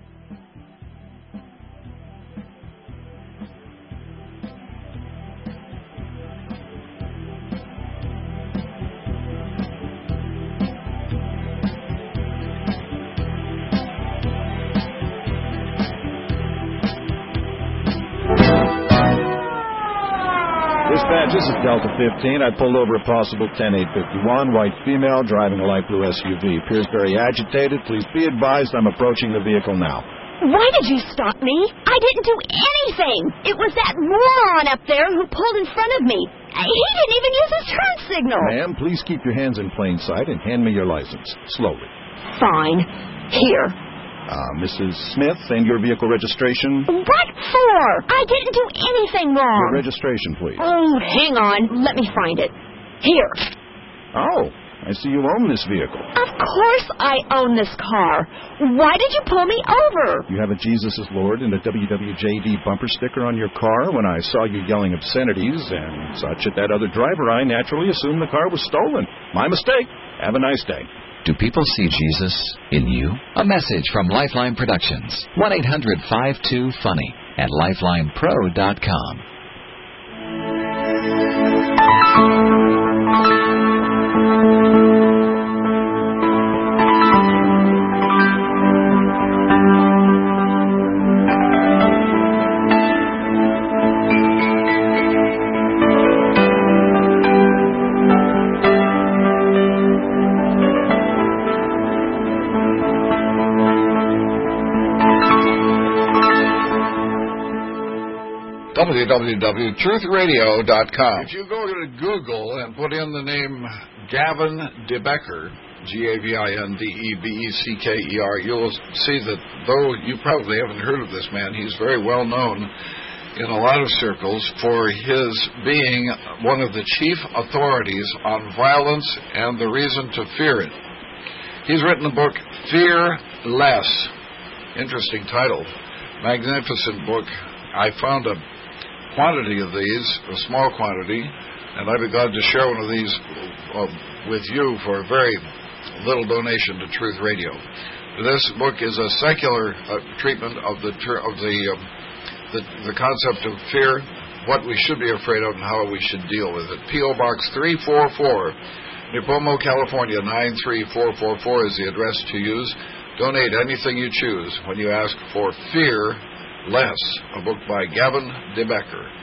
Dispatch, this is Delta fifteen. I pulled over a possible ten eight fifty-one, white female, driving a light blue S U V. Appears very agitated. Please be advised I'm approaching the vehicle now. Why did you stop me? I didn't do anything. It was that moron up there who pulled in front of me. He didn't even use his turn signal. Ma'am, please keep your hands in plain sight and hand me your license. Slowly. Fine. Here. Uh, Missus Smith, and your vehicle registration? What for? I didn't do anything wrong. Your registration, please. Oh, hang on. Let me find it. Here. Oh, I see you own this vehicle. Of course I own this car. Why did you pull me over? You have a Jesus is Lord and a W W J D bumper sticker on your car. When I saw you yelling obscenities and such at that other driver, I naturally assumed the car was stolen. My mistake. Have a nice day. Do people see Jesus in you? A message from Lifeline Productions. one eight hundred five two funny at lifeline pro dot com. w w w dot truth radio dot com. If you go to Google and put in the name Gavin DeBecker, G A V I N D E B E C K E R, you'll see that though you probably haven't heard of this man, he's very well known in a lot of circles for his being one of the chief authorities on violence and the reason to fear it. He's written a book, Fear Less. Interesting title. Magnificent book. I found a quantity of these, a small quantity, and I'd be glad to share one of these uh, with you for a very little donation to Truth Radio. This book is a secular uh, treatment of the of the, um, the the concept of fear, what we should be afraid of, and how we should deal with it. P O Box three four four, Nipomo, California nine three four four four is the address to use. Donate anything you choose when you ask for Fear Less, a book by Gavin DeBecker.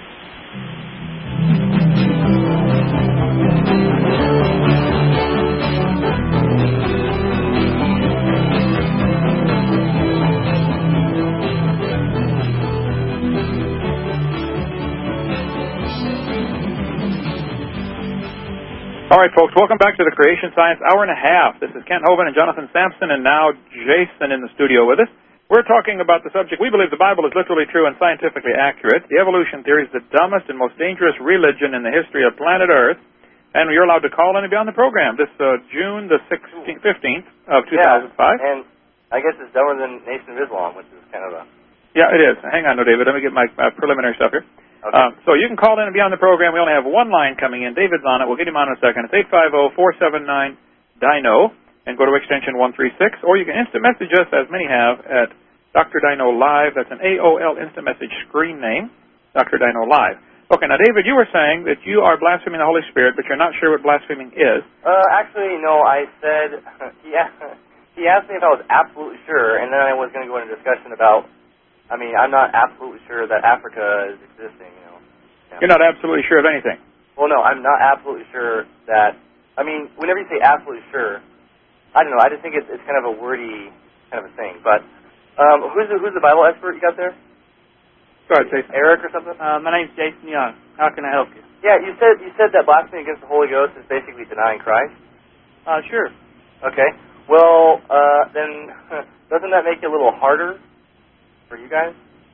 All right, folks, welcome back to the Creation Science Hour and a Half. This is Kent Hovind and Jonathan Sampson, and now Jason in the studio with us. We're talking about the subject. We believe the Bible is literally true and scientifically accurate. The evolution theory is the dumbest and most dangerous religion in the history of planet Earth. And you're allowed to call in and be on the program this uh, June the sixteenth, fifteenth of two thousand five. Yeah, and I guess it's dumber than Nation of Islam, which is kind of a... Yeah, it is. Hang on, no, David. Let me get my uh, preliminary stuff here. Okay. Um, so you can call in and be on the program. We only have one line coming in. David's on it. We'll get him on in a second. It's eight five zero, four seven nine, D I N O and go to extension one three six. Or you can instant message us, as many have, at Doctor Dino Live. That's an A O L instant message screen name, Doctor Dino Live. Okay, now, David, you were saying that you are blaspheming the Holy Spirit, but you're not sure what blaspheming is. Uh, actually, no, I said, he asked, he asked me if I was absolutely sure, and then I was going to go into a discussion about, I mean, I'm not absolutely sure that Africa is existing, you know. Yeah. You're not absolutely sure of anything. Well, no, I'm not absolutely sure that, I mean, whenever you say absolutely sure, I don't know, I just think it's, it's kind of a wordy kind of a thing, but um, who's the, who's the Bible expert you got there? Go ahead, Jason. Eric or something? Uh, my name's Jason Young. How can I help you? Yeah, you said you said that blasphemy against the Holy Ghost is basically denying Christ. Uh, sure. Okay. Well, uh, then doesn't that make it a little harder for you guys?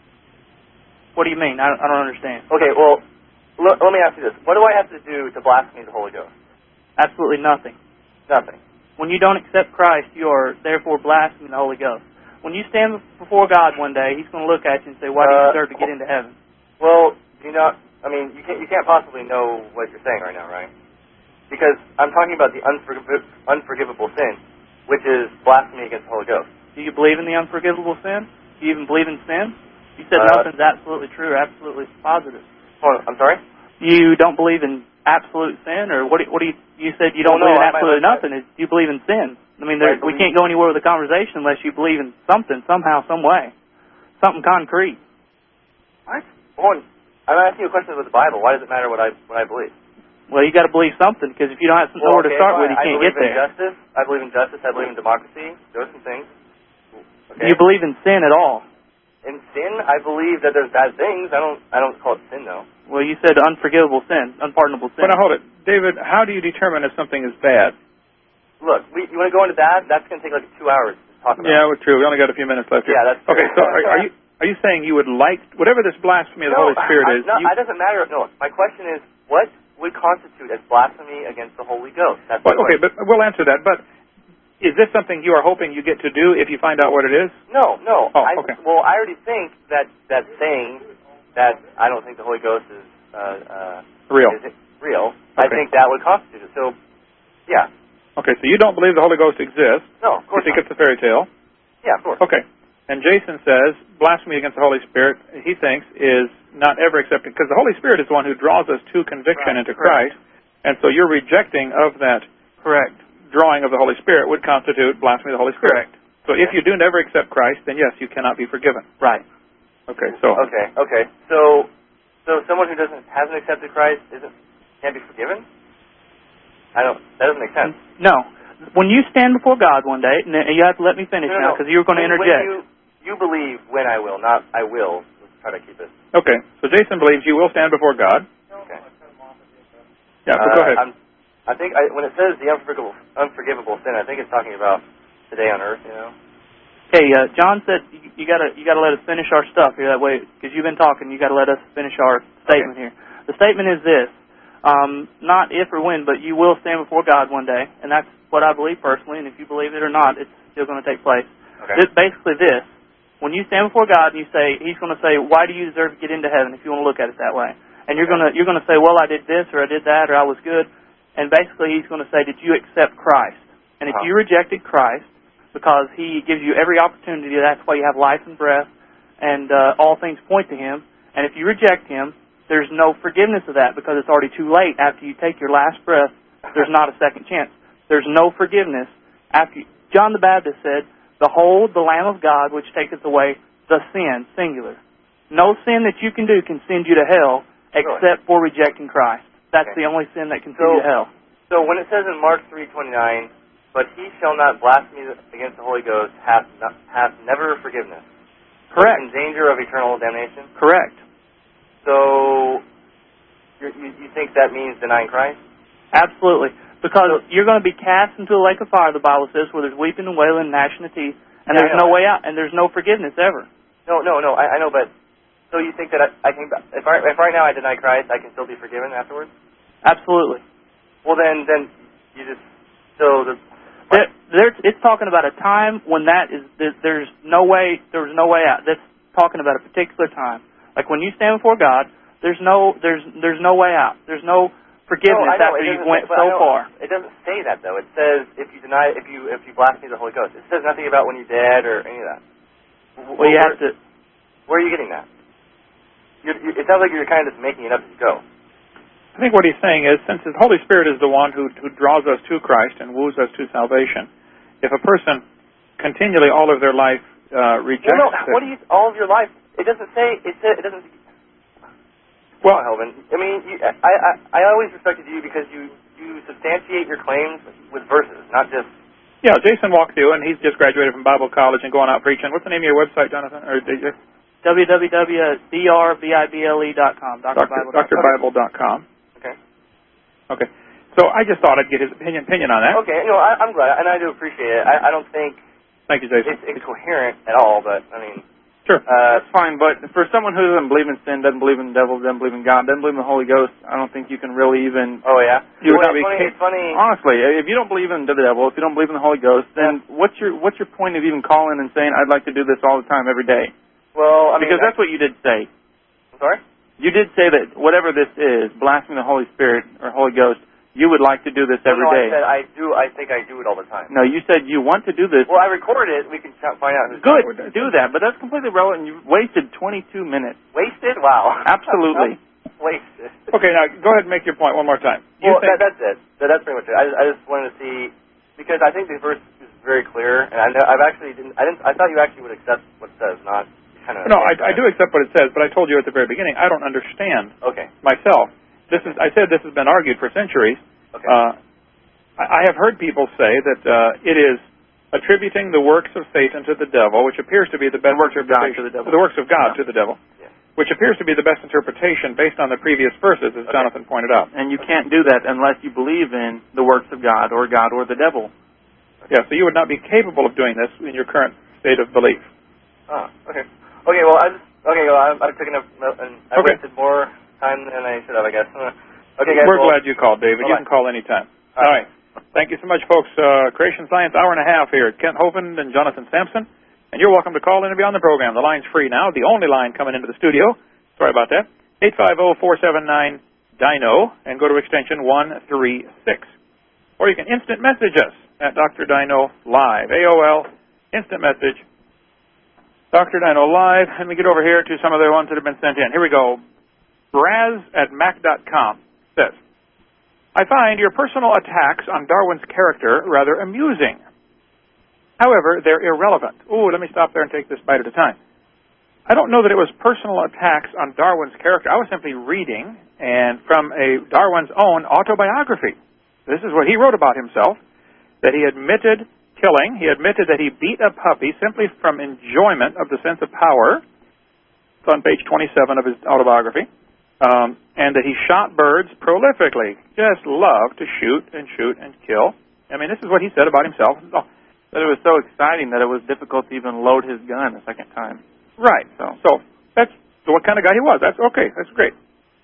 What do you mean? I don't, I don't understand. Okay, well, l- let me ask you this. What do I have to do to blaspheme the Holy Ghost? Absolutely nothing. Nothing. When you don't accept Christ, you are therefore blaspheming the Holy Ghost. When you stand before God one day, He's going to look at you and say, why do you Uh, deserve to get into heaven? Well, do you not, I mean, you can't, you can't possibly know what you're saying right now, right? Because I'm talking about the unforgiv- unforgivable sin, which is blasphemy against the Holy Ghost. Do you believe in the unforgivable sin? Do you even believe in sin? You said Uh, nothing's absolutely true or absolutely positive. Hold on, I'm sorry? You don't believe in absolute sin, or what do you, what do you, you said you don't Well, no, believe in I- absolutely I- nothing. Do you believe in sin? I mean, there, I we believe- can't go anywhere with a conversation unless you believe in something, somehow, some way. Something concrete. What? Hold on. I'm asking you a question about the Bible. Why does it matter what I what I believe? Well, you got to believe something, because if you don't have something Well, to okay, start fine. with, you I can't believe get there. in justice. I believe in justice. I believe in democracy. Those are some things. Okay. Do you believe in sin at all? In sin, I believe that there's bad things. I don't. I don't call it sin though. Well, you said unforgivable sin, unpardonable sin. Well, now hold it. David, how do you determine if something is bad? Look, we, you want to go into that? That's going to take like two hours to talk about. Yeah, well, true. We only got a few minutes left here. Yeah, that's true. Okay, so are, are you are you saying you would like, whatever this blasphemy of the no, Holy Spirit I, is, no, you, it doesn't matter. No, my question is, what would constitute as blasphemy against the Holy Ghost? That's well, my okay, question. but we'll answer that. But is this something you are hoping you get to do if you find out what it is? No, no. Oh, I, okay. Well, I already think that that saying that I don't think the Holy Ghost is uh, uh, Real. Is it real? I Okay. think that would constitute it. So, yeah. Okay, so you don't believe the Holy Ghost exists. No, of course You think not. it's a fairy tale. Yeah, of course. Okay. And Jason says blasphemy against the Holy Spirit, he thinks, is not ever accepted, because the Holy Spirit is the one who draws us to conviction Right, into correct. Christ, and so your rejecting of that correct drawing of the Holy Spirit would constitute blasphemy of the Holy Spirit. Correct. So if you do never accept Christ, then yes, you cannot be forgiven. Right. Okay, so Okay, okay. So, so someone who doesn't hasn't accepted Christ isn't can't be forgiven? I don't. That doesn't make sense. No. When you stand before God one day, and you have to let me finish No, no, now, no. because you were going to When- interject. When you, you believe when I will, not I will. Let's try to keep it. okay, so Jason believes you will stand before God. Okay. Yeah, so Uh, go ahead. I'm, I think I, when it says the unforgivable, unforgivable sin, I think it's talking about today on earth. You know. Okay, uh, John said you, you gotta you gotta let us finish our stuff here. That way, because you've been talking, you gotta let us finish our statement here. The statement is this: um, not if or when, but you will stand before God one day, and that's what I believe personally. And if you believe it or not, it's still going to take place. Okay. It's basically this: when you stand before God and you say, He's going to say, "Why do you deserve to get into heaven?" If you want to look at it that way, and you're gonna you're gonna say, "Well, I did this, or I did that, or I was good," and basically He's going to say, "Did you accept Christ?" And if Uh-huh. you rejected Christ, because He gives you every opportunity, that's why you have life and breath, and uh, all things point to Him. And if you reject Him, there's no forgiveness of that, because it's already too late. After you take your last breath, there's not a second chance. There's no forgiveness. After you, John the Baptist said, "Behold the Lamb of God, which taketh away the sin," singular. No sin that you can do can send you to hell except for rejecting Christ. That's Okay. the only sin that can send So- you to hell. So when it says in Mark three twenty nine, but he shall not blaspheme against the Holy Ghost, hath not, hath never forgiveness. Correct. In danger of eternal damnation. Correct. So you're, you you think that means denying Christ? Absolutely. Because you're going to be cast into the lake of fire, the Bible says, where there's weeping and wailing and gnashing of teeth, and Yeah, there's I know. no way out, and there's no forgiveness ever. No, no, no. I, I know, but so you think that I, I can? If, I, if right now I deny Christ, I can still be forgiven afterwards? Absolutely. Well, then, then you just so the. There, there's, it's talking about a time when that is there, there's no way there's no way out. That's talking about a particular time. Like when you stand before God, there's no there's there's no way out. There's no forgiveness no, I know, after it you've doesn't went say- but so I know- far. It doesn't say that though. It says if you deny if you if you blaspheme the Holy Ghost. It says nothing about when you're dead or any of that. W- Well, you where, have to. Where are you getting that? You're, you, it sounds like you're kind of just making it up as you go. I think what he's saying is, since the Holy Spirit is the one who, who draws us to Christ and woos us to salvation, if a person continually all of their life uh, rejects Well, no. it, What do you all of your life? It doesn't say. It says. It doesn't. well, Oh, Helvin. I mean, you, I, I I always respected you because you you substantiate your claims with verses, not just. yeah, Jason walked through, and he's just graduated from Bible college and going out preaching. What's the name of your website, Jonathan? Or did you? w w w dot d r bible dot com. Dr. Bible dot com. Okay. Okay. So I just thought I'd get his opinion opinion on that. Okay, no, I, I'm glad, and I do appreciate it. I, I don't think Thank you, Jason. it's incoherent at all, but, I mean... Sure. Uh, that's fine, but for someone who doesn't believe in sin, doesn't believe in the devil, doesn't believe in God, doesn't believe in the Holy Ghost, I don't think you can really even... Oh, yeah? You would well, not it's, be funny, it's funny... Honestly, if you don't believe in the devil, if you don't believe in the Holy Ghost, then what's your what's your point of even calling and saying, I'd like to do this all the time, every day? Well, I mean... Because that's what you did say. I'm sorry? You did say that whatever this is, blaspheming the Holy Spirit or Holy Ghost, you would like to do this every no, day. No, I said I do. I think I do it all the time. No, you said you want to do this. Well, I record it. We can find out who's Good. Do that, but that's completely irrelevant. You wasted twenty-two minutes. Wasted? Wow. Absolutely. Wasted. Okay, now go ahead and make your point one more time. You well, think... that, that's it. That, that's pretty much it. I just, I just wanted to see, because I think the verse is very clear, and I know, I've actually didn't. I didn't. I thought you actually would accept what it says, not kind of. No, I, I do accept what it says, but I told you at the very beginning I don't understand. Okay. Myself, this is. I said this has been argued for centuries. Okay. Uh, I, I have heard people say that uh, it is attributing the works of Satan to the devil, which appears to be the best the works of God interpretation. to the devil. The works of God yeah. to the devil. Yeah. Which appears to be the best interpretation based on the previous verses, as okay. Jonathan pointed out. And you can't do that unless you believe in the works of God or God or the devil. Yeah, so you would not be capable of doing this in your current state of belief. Oh, okay. Okay, well, I just, okay, well, I'm, I'm taking up, and I okay. wasted more time than I should have, I guess. Okay, guys. We're well, glad you called, David. bye-bye. You can call anytime. All All right. Thank you so much, folks. Uh, Creation Science Hour and a half here at Kent Hovind and Jonathan Sampson. And you're welcome to call in and be on the program. The line's free now, the only line coming into the studio. Sorry about that. eight five zero, four seven nine, D I N O and go to extension one three six. Or you can instant message us at Doctor Dino Live. A O L, instant message. Doctor Dino Live. And we get over here to some of the ones that have been sent in. Here we go. Braz at Mac dot com says, I find your personal attacks on Darwin's character rather amusing. However, they're irrelevant. Ooh, let me stop there and take this bite at a time. I don't know that it was personal attacks on Darwin's character. I was simply reading and from a Darwin's own autobiography. This is what he wrote about himself, that he admitted killing. He admitted that he beat a puppy simply from enjoyment of the sense of power. It's on page twenty-seven of his autobiography. Um, and that he shot birds prolifically. Just loved to shoot and shoot and kill. I mean, this is what he said about himself. Oh. That it was so exciting that it was difficult to even load his gun a second time. Right. So, so that's what kind of guy he was. That's okay. That's great.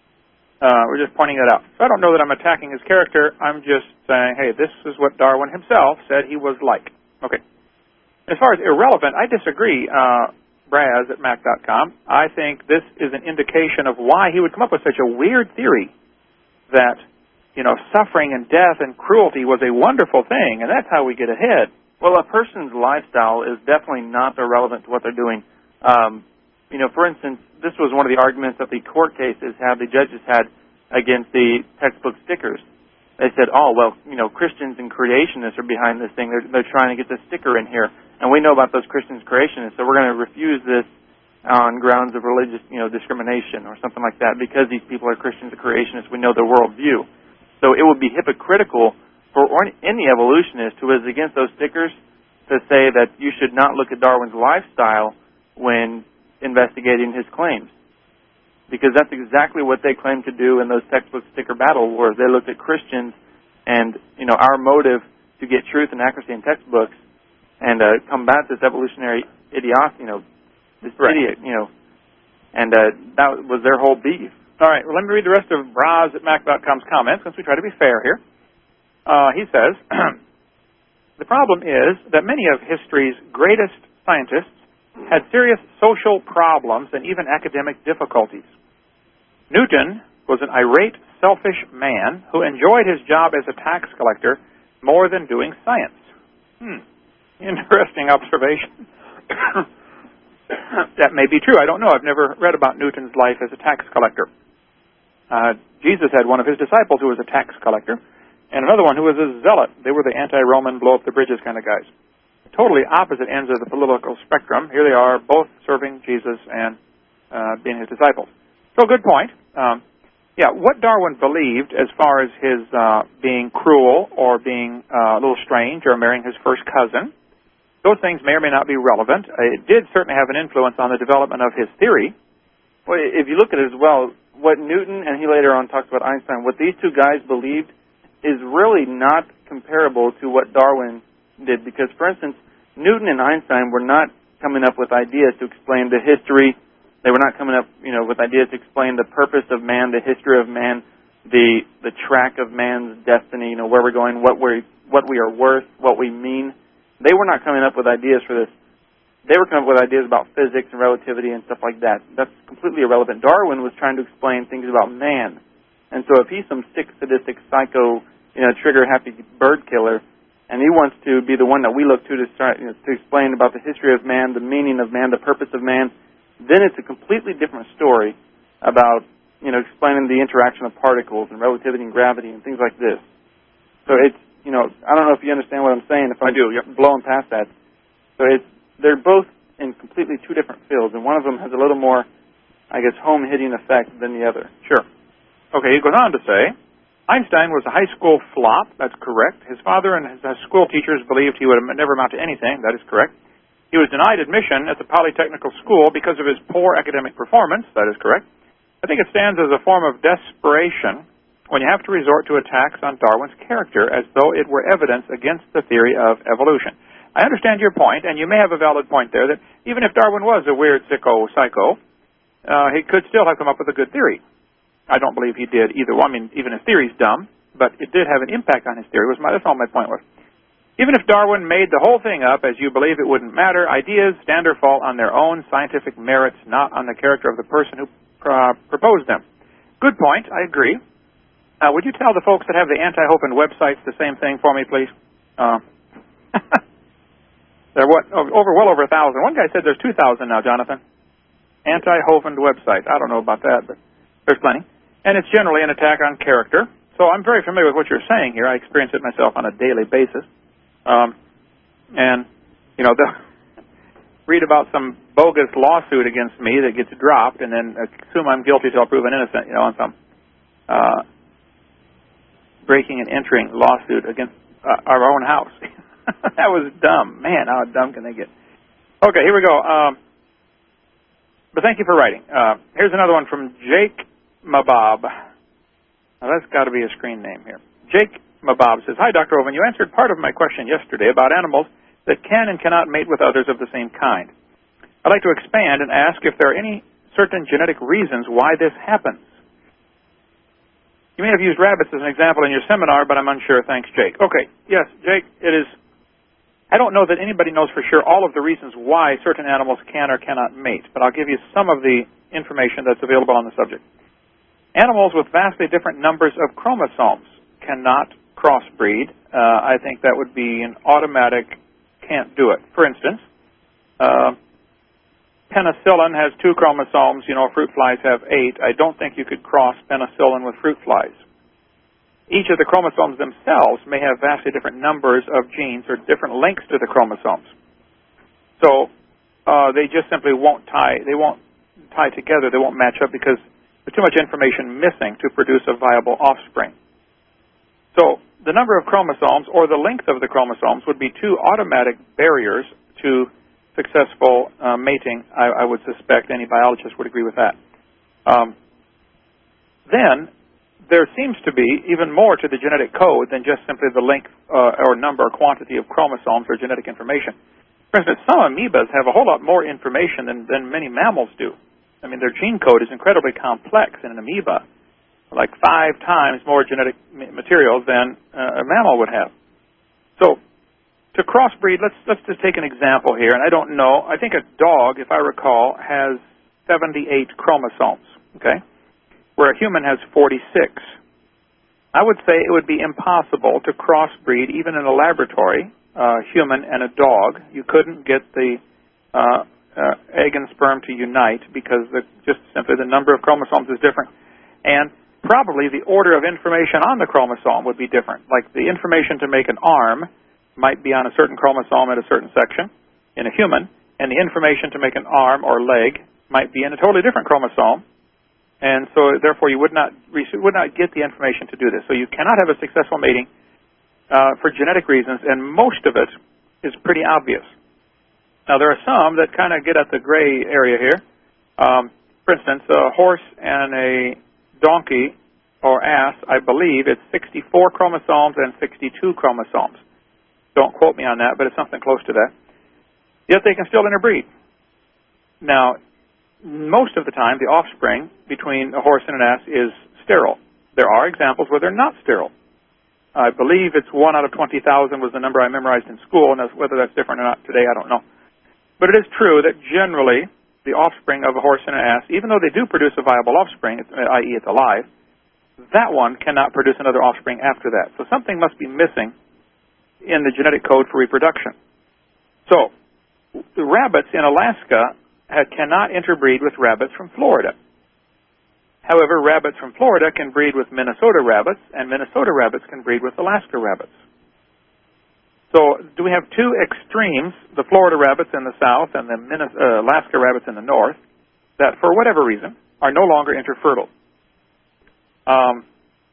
Uh, we're just pointing that out. So I don't know that I'm attacking his character. I'm just saying, hey, this is what Darwin himself said he was like. Okay. As far as irrelevant, I disagree, uh, Braz at Mac dot com. I think this is an indication of why he would come up with such a weird theory that, you know, suffering and death and cruelty was a wonderful thing, and that's how we get ahead. Well, a person's lifestyle is definitely not irrelevant to what they're doing. Um, you know, for instance, this was one of the arguments that the court cases had, the judges had against the textbook stickers. They said, oh, well, you know, Christians and creationists are behind this thing. They're, they're trying to get this sticker in here. And we know about those Christians creationists, so we're going to refuse this on grounds of religious, you know, discrimination or something like that because these people are Christians and creationists. We know their worldview. So it would be hypocritical for any evolutionist who is against those stickers to say that you should not look at Darwin's lifestyle when investigating his claims. Because that's exactly what they claimed to do in those textbook sticker battle wars. They looked at Christians and, you know, our motive to get truth and accuracy in textbooks and uh, combat this evolutionary idiot, you know, this right. idiot, you know, and uh, that was their whole beef. All right, well, let me read the rest of Braz at Mac dot com's comments since we try to be fair here. Uh, he says, the problem is that many of history's greatest scientists had serious social problems and even academic difficulties. Newton was an irate, selfish man who enjoyed his job as a tax collector more than doing science. Hmm. Interesting observation. That may be true. I don't know. I've never read about Newton's life as a tax collector. Uh, Jesus had one of his disciples who was a tax collector, and another one who was a zealot. They were the anti-Roman, blow-up-the-bridges kind of guys. Totally opposite ends of the political spectrum. Here they are, both serving Jesus and uh, being his disciples. So, good point. Um, yeah, what Darwin believed as far as his uh, being cruel or being uh, a little strange or marrying his first cousin, those things may or may not be relevant. It did certainly have an influence on the development of his theory. Well, if you look at it as well, what Newton and he later on talks about Einstein, what these two guys believed is really not comparable to what Darwin did, because, for instance, Newton and Einstein were not coming up with ideas to explain the history. They were not coming up, you know, with ideas to explain the purpose of man, the history of man, the the track of man's destiny, you know, where we're going, what we what we are worth, what we mean. They were not coming up with ideas for this. They were coming up with ideas about physics and relativity and stuff like that. That's completely irrelevant. Darwin was trying to explain things about man. And so if he's some sick, sadistic, psycho, you know, trigger-happy bird killer, and he wants to be the one that we look to to, start, you know, to explain about the history of man, the meaning of man, the purpose of man, then it's a completely different story about, you know, explaining the interaction of particles and relativity and gravity and things like this. So it's, you know, I don't know if you understand what I'm saying, if I'm I do, yep. blowing past that. So it's, they're both in completely two different fields, and one of them has a little more, I guess, home-hitting effect than the other. Sure. Okay, he goes on to say, Einstein was a high school flop. That's correct. His father and his school teachers believed he would never amount to anything. That is correct. He was denied admission at the Polytechnical School because of his poor academic performance. That is correct. I think it stands as a form of desperation when you have to resort to attacks on Darwin's character as though it were evidence against the theory of evolution. I understand your point, and you may have a valid point there, that even if Darwin was a weird sicko psycho, uh, he could still have come up with a good theory. I don't believe he did either one. I mean, even his theory's dumb, but it did have an impact on his theory. Was my, that's all my point was. Even if Darwin made the whole thing up, as you believe, it wouldn't matter. Ideas stand or fall on their own scientific merits, not on the character of the person who uh, proposed them. Good point. I agree. Uh, would you tell the folks that have the anti-Hovind websites the same thing for me, please? Uh, There are what, over well over a thousand. One guy said there's two thousand now, Jonathan. Anti-Hovind website. I don't know about that, but there's plenty. And it's generally an attack on character. So I'm very familiar with what you're saying here. I experience it myself on a daily basis. Um, and, you know, they'll read about some bogus lawsuit against me that gets dropped and then assume I'm guilty till proven innocent, you know, on some uh, breaking and entering lawsuit against uh, our own house. That was dumb. Man, how dumb can they get? Okay, here we go. Um, but thank you for writing. Uh, here's another one from Jake Mabob. Now, that's got to be a screen name here. Jake Mabob says, Hi, Doctor Oven. You answered part of my question yesterday about animals that can and cannot mate with others of the same kind. I'd like to expand and ask if there are any certain genetic reasons why this happens. You may have used rabbits as an example in your seminar, but I'm unsure. Thanks, Jake. Okay, yes, Jake, it is... I don't know that anybody knows for sure all of the reasons why certain animals can or cannot mate, but I'll give you some of the information that's available on the subject. Animals with vastly different numbers of chromosomes cannot crossbreed. Uh, I think that would be an automatic can't do it. For instance, uh, penicillin has two chromosomes. You know, fruit flies have eight. I don't think you could cross penicillin with fruit flies. Each of the chromosomes themselves may have vastly different numbers of genes or different links to the chromosomes. So uh, they just simply won't tie. They won't tie together. They won't match up because there's too much information missing to produce a viable offspring. So the number of chromosomes or the length of the chromosomes would be two automatic barriers to successful uh, mating. I, I would suspect any biologist would agree with that. Um, then there seems to be even more to the genetic code than just simply the length uh, or number or quantity of chromosomes or genetic information. For instance, some amoebas have a whole lot more information than, than many mammals do. I mean, their gene code is incredibly complex in an amoeba, like five times more genetic material than uh, a mammal would have. So to crossbreed, let's, let's just take an example here, and I don't know. I think a dog, if I recall, has seventy-eight chromosomes, okay? Where a human has forty-six. I would say it would be impossible to crossbreed, even in a laboratory, uh, human and a dog. You couldn't get the uh, uh, egg and sperm to unite because the, just simply the number of chromosomes is different. And probably the order of information on the chromosome would be different. Like the information to make an arm might be on a certain chromosome at a certain section in a human, and the information to make an arm or leg might be in a totally different chromosome. And so, therefore, you would not would not get the information to do this. So you cannot have a successful mating uh, for genetic reasons, and most of it is pretty obvious. Now, there are some that kind of get at the gray area here. Um, for instance, a horse and a donkey or ass, I believe it's sixty-four chromosomes and sixty-two chromosomes. Don't quote me on that, but it's something close to that. Yet they can still interbreed. Now, most of the time, the offspring between a horse and an ass is sterile. There are examples where they're not sterile. I believe it's one out of twenty thousand was the number I memorized in school, and that's, whether that's different or not today, I don't know. But it is true that generally the offspring of a horse and an ass, even though they do produce a viable offspring, that is it's alive, that one cannot produce another offspring after that. So something must be missing in the genetic code for reproduction. So the rabbits in Alaska cannot interbreed with rabbits from Florida. However, rabbits from Florida can breed with Minnesota rabbits, and Minnesota rabbits can breed with Alaska rabbits. So do we have two extremes, the Florida rabbits in the south and the Minnesota, uh, Alaska rabbits in the north, that for whatever reason are no longer interfertile. Um,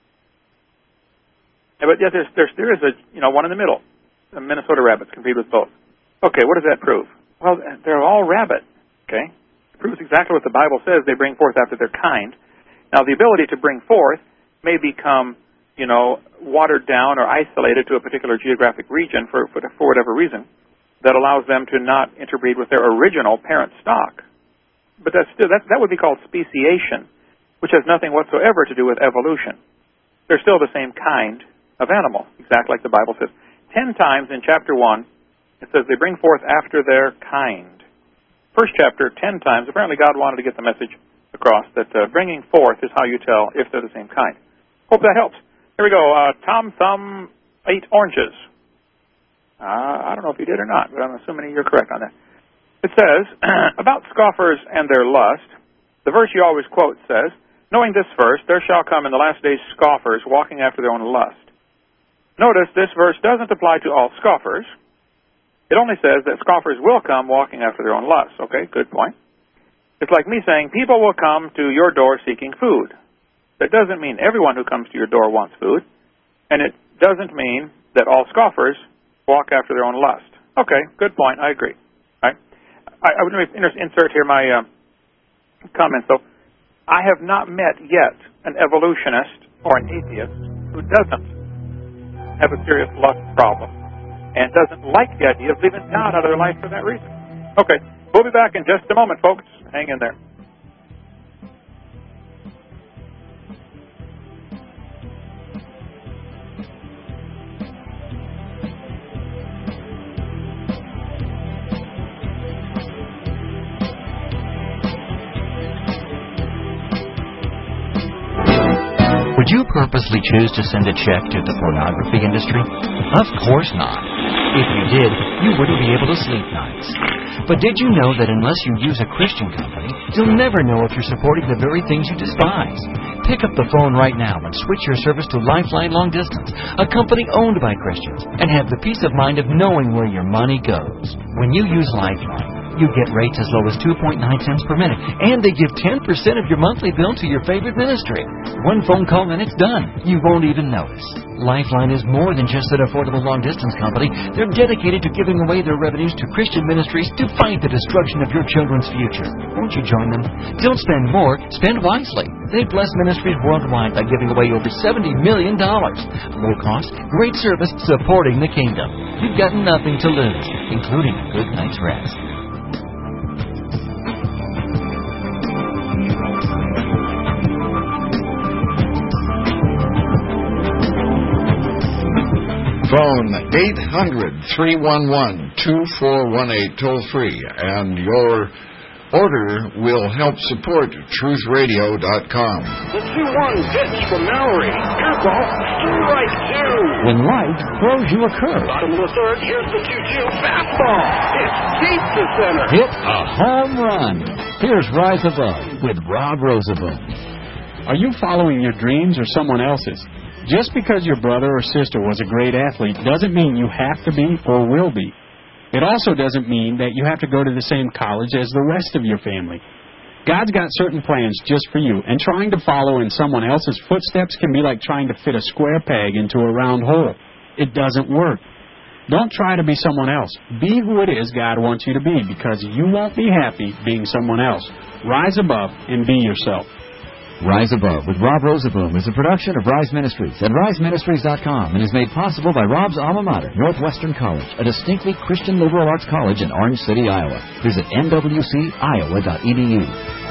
but yet there's, there's, there is a, you know, one in the middle. The Minnesota rabbits can breed with both. Okay, what does that prove? Well, they're all rabbit, okay? It proves exactly what the Bible says, they bring forth after their kind. Now, the ability to bring forth may become, you know, watered down or isolated to a particular geographic region for, for, for whatever reason that allows them to not interbreed with their original parent stock. But that's still, that, that would be called speciation, which has nothing whatsoever to do with evolution. They're still the same kind of animal, exactly like the Bible says. Ten times in chapter one, it says they bring forth after their kind. First chapter, ten times. Apparently God wanted to get the message across that uh, bringing forth is how you tell if they're the same kind. Hope that helps. Here we go. Uh, Tom Thumb ate oranges. Uh, I don't know if he did or not, but I'm assuming you're correct on that. It says, about scoffers and their lust, the verse you always quote says, knowing this verse, there shall come in the last days scoffers walking after their own lust. Notice this verse doesn't apply to all scoffers. It only says that scoffers will come walking after their own lust. Okay, good point. It's like me saying people will come to your door seeking food. That doesn't mean everyone who comes to your door wants food. And it doesn't mean that all scoffers walk after their own lust. Okay, good point. I agree. All right. I, I would insert here my uh, comment. So, I have not met yet an evolutionist or an atheist who doesn't have a serious lust problem and doesn't like the idea of leaving God out of their life for that reason. Okay, we'll be back in just a moment, folks. Hang in there. Would you purposely choose to send a check to the pornography industry? Of course not. If you did, you wouldn't be able to sleep nights. But did you know that unless you use a Christian company, you'll never know if you're supporting the very things you despise? Pick up the phone right now and switch your service to Lifeline Long Distance, a company owned by Christians, and have the peace of mind of knowing where your money goes. When you use Lifeline, you get rates as low as two point nine cents per minute, and they give ten percent of your monthly bill to your favorite ministry. One phone call and it's done. You won't even notice. Lifeline is more than just an affordable long-distance company. They're dedicated to giving away their revenues to Christian ministries to fight the destruction of your children's future. Won't you join them? Don't spend more, spend wisely. They bless ministries worldwide by giving away over seventy million dollars. Low cost, great service, supporting the kingdom. You've got nothing to lose, including a good night's rest. Phone eight hundred, three one one, two four one eight, toll free, and your order will help support truth radio dot com. The two one pitch from Mallory. Airball, strike two. When life throws you a curve. Bottom of the third, here's the two two fastball. It's deep to center. Hit a home run. Here's Rise Above with Rob Roosevelt. Are you following your dreams or someone else's? Just because your brother or sister was a great athlete doesn't mean you have to be or will be. It also doesn't mean that you have to go to the same college as the rest of your family. God's got certain plans just for you, and trying to follow in someone else's footsteps can be like trying to fit a square peg into a round hole. It doesn't work. Don't try to be someone else. Be who it is God wants you to be, because you won't be happy being someone else. Rise above and be yourself. Rise Above with Rob Rosenboom is a production of Rise Ministries at rise ministries dot com and is made possible by Rob's alma mater, Northwestern College, a distinctly Christian liberal arts college in Orange City, Iowa. Visit N W C iowa dot e d u.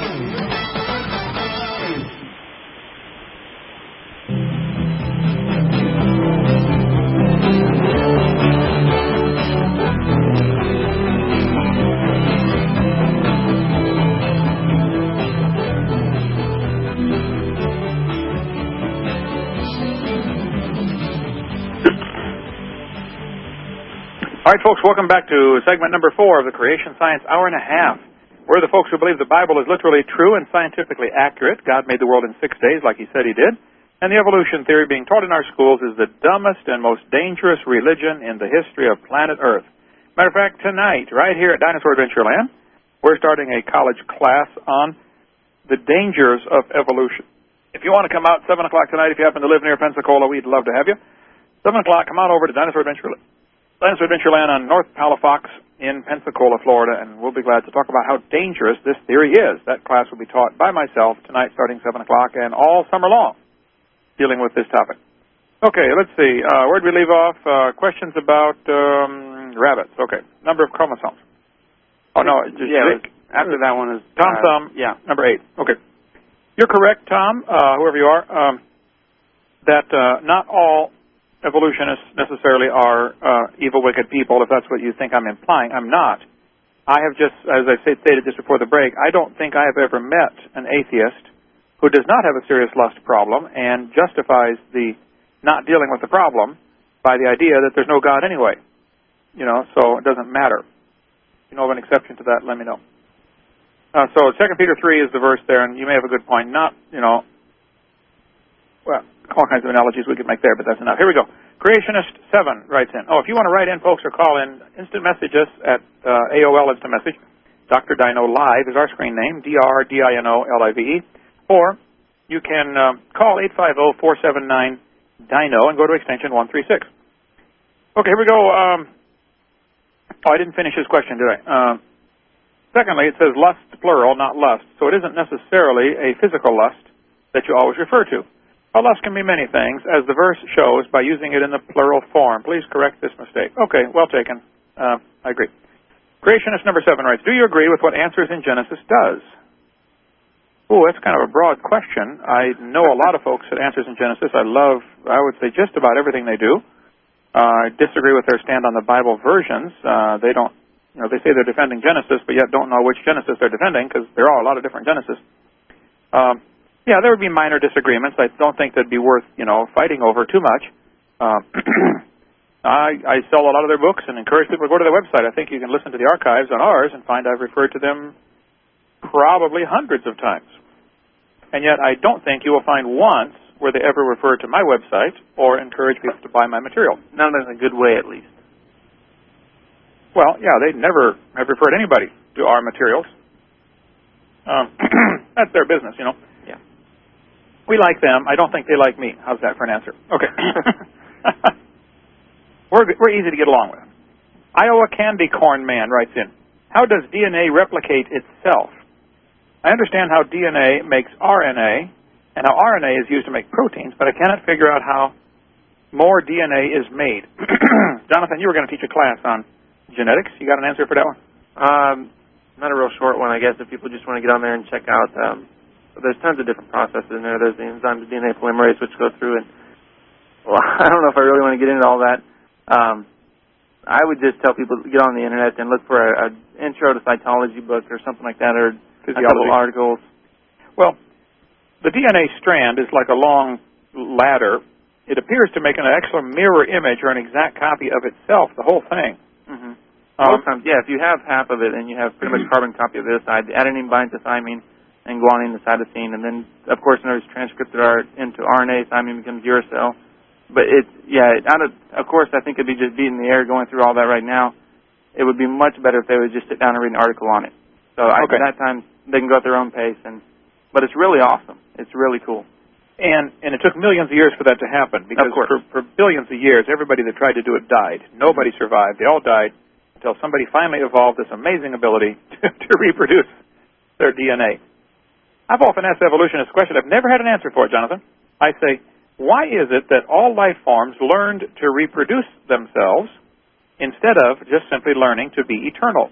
All right, folks, welcome back to segment number four of the Creation Science Hour and a Half. We're the folks who believe the Bible is literally true and scientifically accurate. God made the world in six days like he said he did. And the evolution theory being taught in our schools is the dumbest and most dangerous religion in the history of planet Earth. Matter of fact, tonight, right here at Dinosaur Adventureland, we're starting a college class on the dangers of evolution. If you want to come out seven o'clock tonight, if you happen to live near Pensacola, we'd love to have you. seven o'clock, come on over to Dinosaur Adventureland. Dinosaur Adventureland on North Palafox in Pensacola, Florida, and we'll be glad to talk about how dangerous this theory is. That class will be taught by myself tonight starting seven o'clock and all summer long, dealing with this topic. Okay, let's see. Uh, where did we leave off? Uh, questions about um, rabbits. Okay, number of chromosomes. Oh, no, just yeah, after that one is... Tom uh, Thumb, yeah, number eight. Okay. You're correct, Tom, uh, whoever you are, um, that uh, not all evolutionists necessarily are uh, evil, wicked people, if that's what you think I'm implying. I'm not. I have just, as I stated just before the break, I don't think I have ever met an atheist who does not have a serious lust problem and justifies the not dealing with the problem by the idea that there's no God anyway. You know, so it doesn't matter. If you know of an exception to that, let me know. Uh, so Second Peter three is the verse there, and you may have a good point. Not, you know, well, all kinds of analogies we could make there, but that's enough. Here we go. Creationist seven writes in. Oh, if you want to write in, folks, or call in, instant message us at uh, A O L Instant Message. Doctor Dino Live is our screen name, D R D I N O L I V E. Or you can um, call eight five zero, four seven nine, D I N O and go to extension one three six. Okay, here we go. Um, oh, I didn't finish his question, did I? Uh, secondly, it says lust, plural, not lust. So it isn't necessarily a physical lust that you always refer to. Well, lust can be many things, as the verse shows, by using it in the plural form. Please correct this mistake. Okay, well taken. Uh, I agree. Creationist number seven writes, do you agree with what Answers in Genesis does? Oh, that's kind of a broad question. I know a lot of folks at Answers in Genesis. I love, I would say, just about everything they do. Uh, I disagree with their stand on the Bible versions. Uh, they don't, you know, they say they're defending Genesis, but yet don't know which Genesis they're defending, because there are a lot of different Genesis. Um, Yeah, there would be minor disagreements. I don't think that'd be worth, you know, fighting over too much. Uh, I, I sell a lot of their books and encourage people to go to their website. I think you can listen to the archives on ours and find I've referred to them probably hundreds of times. And yet I don't think you will find once where they ever refer to my website or encourage people to buy my material. Not in a good way, at least. Well, yeah, they never have referred anybody to our materials. Um, that's their business, you know. We like them. I don't think they like me. How's that for an answer? Okay. we're, we're easy to get along with. Iowa Candy Corn Man writes in, how does D N A replicate itself? I understand how D N A makes R N A and how R N A is used to make proteins, but I cannot figure out how more D N A is made. Jonathan, you were going to teach a class on genetics. You got an answer for that one? Um, not a real short one, I guess, if people just want to get on there and check out... Um, There's tons of different processes in there. There's the enzymes, D N A polymerase, which go through, and well, I don't know if I really want to get into all that. Um, I would just tell people to get on the internet and look for a, a intro to cytology book or something like that, or a couple articles. Well, the D N A strand is like a long ladder. It appears to make an excellent mirror image or an exact copy of itself, the whole thing. Mm-hmm. Um, Most times, yeah, if you have half of it and you have pretty much carbon copy of the other side, the adenine binds to thymine, and guanine the cytosine, and then, of course, when it's transcripted into R N A, thymine becomes uracil. But it's, yeah, it, out of, of course, I think it'd be just beating the air going through all that right now. It would be much better if they would just sit down and read an article on it. So okay. I, at that time, they can go at their own pace. And but it's really awesome. It's really cool. And and it took millions of years for that to happen, because for, for billions of years, everybody that tried to do it died. Nobody survived. They all died until somebody finally evolved this amazing ability to, to reproduce their D N A. I've often asked evolutionists a question. I've never had an answer for it, Jonathan. I say, why is it that all life forms learned to reproduce themselves instead of just simply learning to be eternal?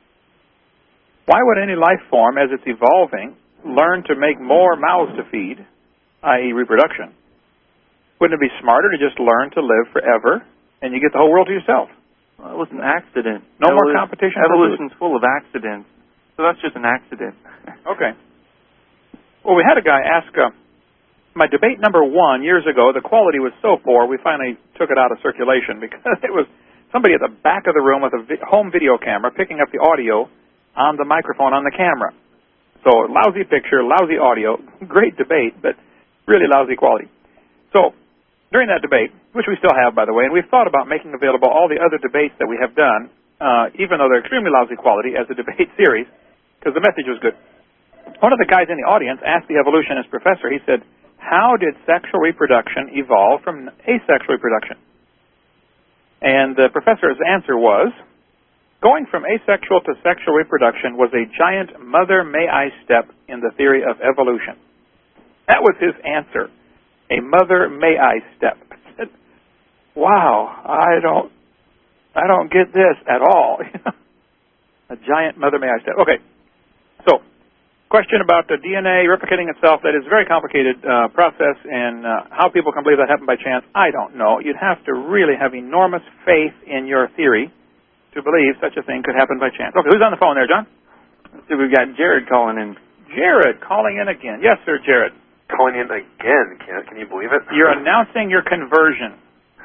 Why would any life form, as it's evolving, learn to make more mouths to feed, that is reproduction? Wouldn't it be smarter to just learn to live forever, and you get the whole world to yourself? Well, it was an accident. No Evolu- more competition. Evolution's full of accidents, so that's just an accident. Okay. Well, we had a guy ask, uh, my debate number one years ago, the quality was so poor, we finally took it out of circulation because it was somebody at the back of the room with a vi- home video camera picking up the audio on the microphone on the camera. So lousy picture, lousy audio, great debate, but really lousy quality. So during that debate, which we still have, by the way, and we've thought about making available all the other debates that we have done, uh, even though they're extremely lousy quality, as a debate series, because the message was good. One of the guys in the audience asked the evolutionist professor, he said, how did sexual reproduction evolve from asexual reproduction? And the professor's answer was, going from asexual to sexual reproduction was a giant mother may I step in the theory of evolution. That was his answer. A mother may I step. I said, wow, I don't I don't get this at all. A giant mother may I step. Okay. So, question about the D N A replicating itself, that is a very complicated uh, process, and uh, how people can believe that happened by chance, I don't know. You'd have to really have enormous faith in your theory to believe such a thing could happen by chance. Okay, who's on the phone there, John? Let's see, we've got Jared calling in. Jared calling in again. Yes, sir, Jared. Calling in again, Kent. Can you believe it? You're announcing your conversion.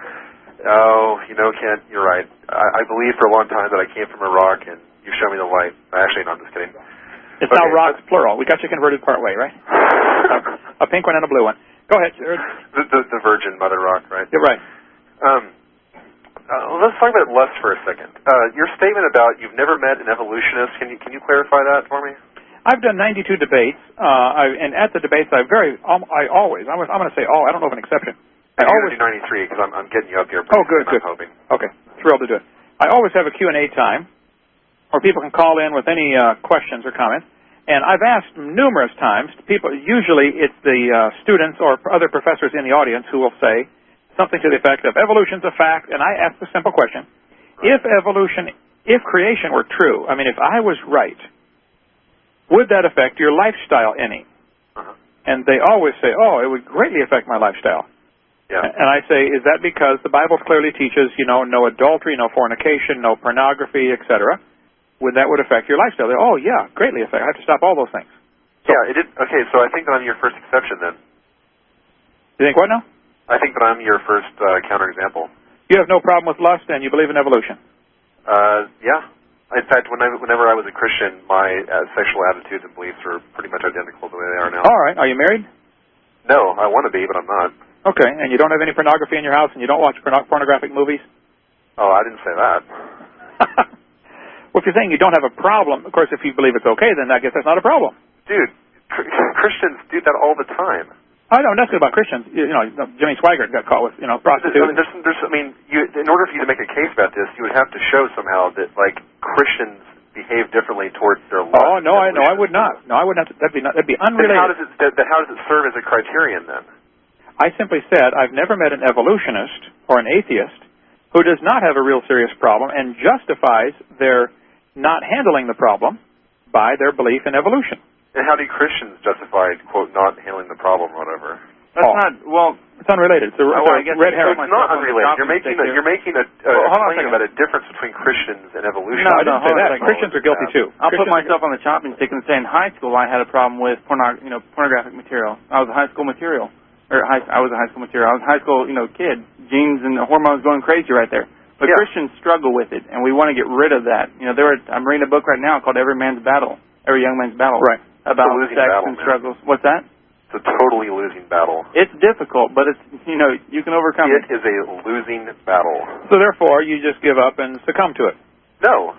Oh, you know, Kent, you're right. I, I believed for a long time that I came from Iraq, and you showed me the light. Actually, no, I'm just kidding. It's okay. Now rocks, plural. We got you converted part way, right? a, a pink one and a blue one. Go ahead, Jared. The, the, the Virgin Mother Rock, right? You're right. Um, uh, let's talk about lust for a second. Uh, your statement about you've never met an evolutionist, can you can you clarify that for me? I've done ninety-two debates, uh, I, and at the debates, I very, um, I always, I'm, I'm going to say, oh, I don't know of an exception. I I'm always do ninety-three because I'm, I'm getting you up here. Oh, good, I'm good. hoping. Okay, thrilled to do it. I always have a Q and A time, where people can call in with any uh, questions or comments. And I've asked numerous times, people, usually it's the uh, students or other professors in the audience who will say something to the effect of, evolution's a fact, and I ask the simple question, right. if evolution, if creation were true, I mean, if I was right, would that affect your lifestyle any? Uh-huh. And they always say, oh, it would greatly affect my lifestyle. Yeah. And I say, is that because the Bible clearly teaches, you know, no adultery, no fornication, no pornography, et cetera? Would that would affect your lifestyle? They're, oh, yeah, greatly affect. I have to stop all those things. So, yeah, it did. Okay, so I think that I'm your first exception then. You think what now? I think that I'm your first uh, counterexample. You have no problem with lust and you believe in evolution? Uh, yeah. In fact, when I, whenever I was a Christian, my uh, sexual attitudes and beliefs were pretty much identical to the way they are now. All right. Are you married? No, I want to be, but I'm not. Okay, and you don't have any pornography in your house and you don't watch porno- pornographic movies? Oh, I didn't say that. Well, if you're saying you don't have a problem, of course, if you believe it's okay, then I guess that's not a problem. Dude, Christians do that all the time. I know, nothing about Christians. You know, Jimmy Swaggart got caught with, you know, prostitutes. I mean, there's, there's, I mean you, in order for you to make a case about this, you would have to show somehow that, like, Christians behave differently towards their lust. Oh, no, I no, I would not. No, I would not. That'd be not, that'd be unrelated. Then how does it, that, how does it serve as a criterion, then? I simply said I've never met an evolutionist or an atheist who does not have a real serious problem and justifies their not handling the problem by their belief in evolution. And how do Christians justify, quote, not handling the problem or whatever? That's oh. not, well... It's unrelated. It's a, oh, it's I guess red herring. So it's not unrelated. You're making a, you're making a, a well, claim about a difference between Christians and evolution. No, I didn't say that. Christians are guilty, too. I'll Christians put myself on the chopping stick and say in high school I had a problem with porno, you know, pornographic material. I was a high school material. Or high, I was a high school material. I was a high school, you know, kid. Genes and the hormones going crazy right there. But yeah. Christians struggle with it, and we want to get rid of that. You know, there are, I'm reading a book right now called Every Man's Battle, Every Young Man's Battle. Right. About sex battle, and man. struggles. What's that? It's a totally losing battle. It's difficult, but it's, you know, you can overcome it. It is a losing battle. So therefore, you just give up and succumb to it. No.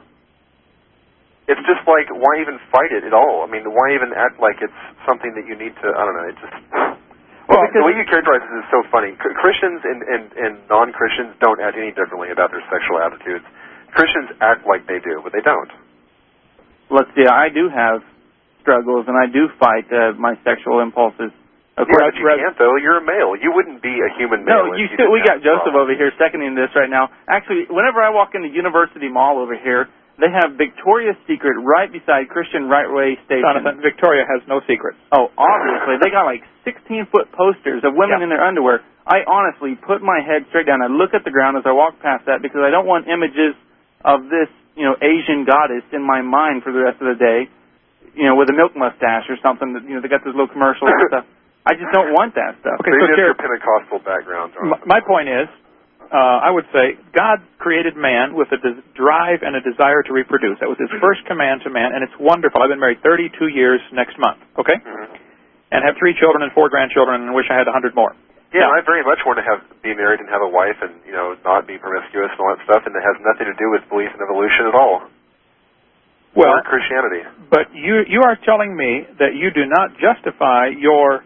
It's just like, why even fight it at all? I mean, why even act like it's something that you need to, I don't know, it just... Well, the way you characterize this is so funny. Christians and, and, and non-Christians don't act any differently about their sexual attitudes. Christians act like they do, but they don't. Let's see, I do have struggles and I do fight uh, my sexual impulses. Of course, you can't, though. You're a male. You wouldn't be a human male. No, you still, we got Joseph over here seconding this right now. Actually, whenever I walk into University Mall over here, they have Victoria's Secret right beside Christian Right Way Station. Jonathan, Victoria has no secrets. Oh, obviously. They got like sixteen-foot posters of women yeah. in their underwear. I honestly put my head straight down. I look at the ground as I walk past that because I don't want images of this, you know, Asian goddess in my mind for the rest of the day, you know, with a milk mustache or something. That, you know, they got those little commercials and stuff. I just don't want that stuff. Okay, so your Pentecostal background. My, my point is, uh, I would say God created man with a des- drive and a desire to reproduce. That was his first command to man, and it's wonderful. I've been married thirty-two years next month, okay? Mm-hmm. And have three children and four grandchildren, and wish I had a hundred more. Yeah, now, I very much want to have be married and have a wife and, you know, not be promiscuous and all that stuff, and it has nothing to do with belief in evolution at all. Well, or Christianity. But you you are telling me that you do not justify your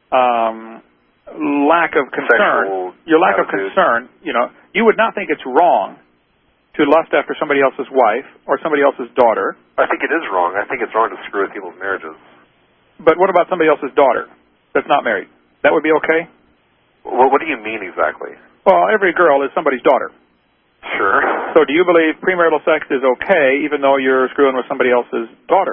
um, lack of concern, Sexual your lack attitude. of concern. You know, you would not think it's wrong to lust after somebody else's wife or somebody else's daughter. I think it is wrong. I think it's wrong to screw with people's marriages. But what about somebody else's daughter that's not married? That would be okay? Well, what do you mean exactly? Well, every girl is somebody's daughter. Sure. So do you believe premarital sex is okay even though you're screwing with somebody else's daughter?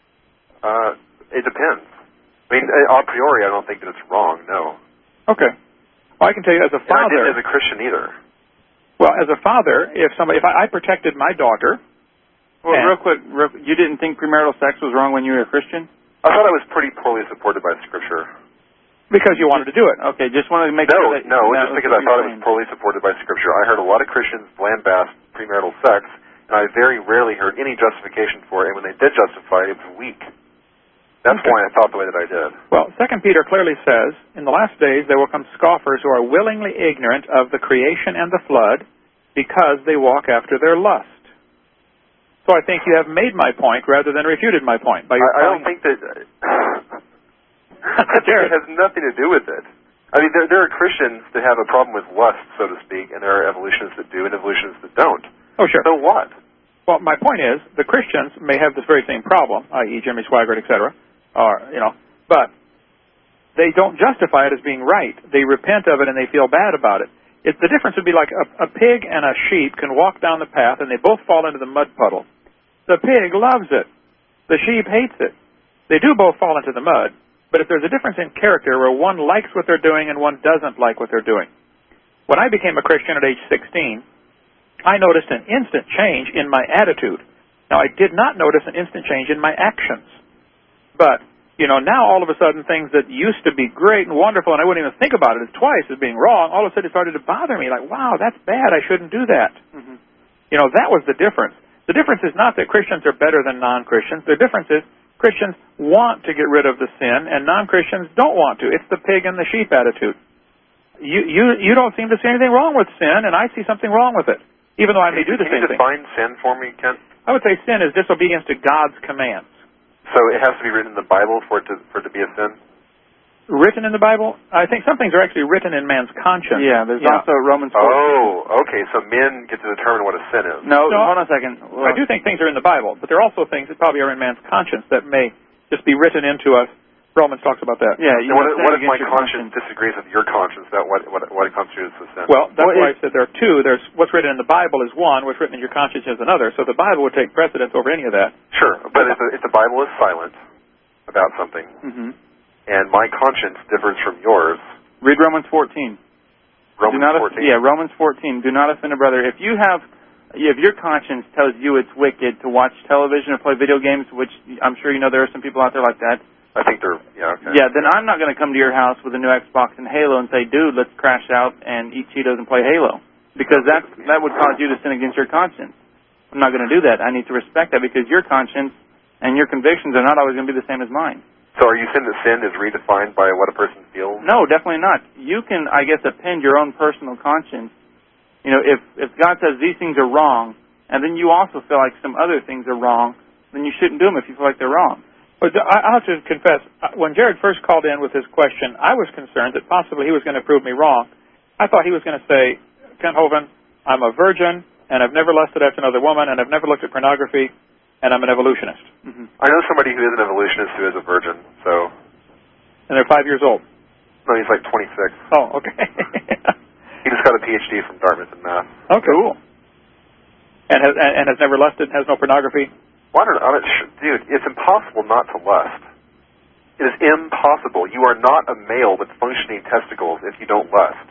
Uh, it depends. I mean, a priori, I don't think that it's wrong, no. Okay. Well, I can tell you as a father... And I didn't as a Christian either. Well, as a father, if somebody, if I, I protected my daughter... Well, real quick, real, you didn't think premarital sex was wrong when you were a Christian? I thought I was pretty poorly supported by Scripture. Because you wanted to do it. Okay, just wanted to make no, sure that... No, that just because I thought it was poorly supported by Scripture. I heard a lot of Christians lambast premarital sex, and I very rarely heard any justification for it, and when they did justify it, it was weak. That's okay. Why I thought the way that I did. Well, Second Peter clearly says, in the last days there will come scoffers who are willingly ignorant of the creation and the flood because they walk after their lust. So I think you have made my point rather than refuted my point. By your I, I don't think that... It has nothing to do with it. I mean, there, there are Christians that have a problem with lust, so to speak, and there are evolutionists that do and evolutionists that don't. Oh, sure. So what? Well, my point is, the Christians may have this very same problem, that is. Jimmy Swaggart, et cetera, or, you know, but they don't justify it as being right. They repent of it and they feel bad about it. It the difference would be like a, a pig and a sheep can walk down the path and they both fall into the mud puddle. The pig loves it. The sheep hates it. They do both fall into the mud, but if there's a difference in character where one likes what they're doing and one doesn't like what they're doing. When I became a Christian at age sixteen, I noticed an instant change in my attitude. Now, I did not notice an instant change in my actions. But, you know, now all of a sudden things that used to be great and wonderful and I wouldn't even think about it as twice as being wrong, all of a sudden it started to bother me. Like, wow, that's bad. I shouldn't do that. Mm-hmm. You know, that was the difference. The difference is not that Christians are better than non-Christians. The difference is Christians want to get rid of the sin and non-Christians don't want to. It's the pig and the sheep attitude. You you you don't seem to see anything wrong with sin, and I see something wrong with it, even though I may do the same thing. Can you define sin for me, Kent? I would say sin is disobedience to God's commands. So it has to be written in the Bible for it to for it to be a sin? Written in the Bible? I think some things are actually written in man's conscience. Yeah, there's yeah. also Romans four. Oh, okay, so men get to determine what a sin is. No, no hold on a second. Well, I do think things are in the Bible, but there are also things that probably are in man's conscience that may just be written into us. Romans talks about that. Yeah. You what, what if my conscience, conscience disagrees with your conscience about what what what constitutes a sin? Well, that's well, why I said there are two. There's what's written in the Bible is one, what's written in your conscience is another. So the Bible would take precedence over any of that. Sure, but if the, if the Bible is silent about something, mm-hmm. and my conscience differs from yours, read Romans fourteen. Romans do not fourteen. Yeah, Romans fourteen. Do not offend a brother. If you have, if your conscience tells you it's wicked to watch television or play video games, which I'm sure you know there are some people out there like that. I think they're, yeah, okay. Yeah, then I'm not going to come to your house with a new Xbox and Halo and say, dude, let's crash out and eat Cheetos and play Halo. Because that that would cause you to sin against your conscience. I'm not going to do that. I need to respect that because your conscience and your convictions are not always going to be the same as mine. So are you saying that sin is redefined by what a person feels? No, definitely not. You can, I guess, append your own personal conscience. You know, if, if God says these things are wrong, and then you also feel like some other things are wrong, then you shouldn't do them if you feel like they're wrong. But I have to confess, when Jared first called in with his question, I was concerned that possibly he was going to prove me wrong. I thought he was going to say, Kent Hovind, I'm a virgin, and I've never lusted after another woman, and I've never looked at pornography, and I'm an evolutionist. Mm-hmm. I know somebody who is an evolutionist who is a virgin, so... And they're five years old? No, he's like twenty-six. Oh, okay. He just got a P H D from Dartmouth in math. Okay. Cool. And has, and has never lusted, has no pornography? Well, I don't know. Dude, it's impossible not to lust. It is impossible. You are not a male with functioning testicles if you don't lust.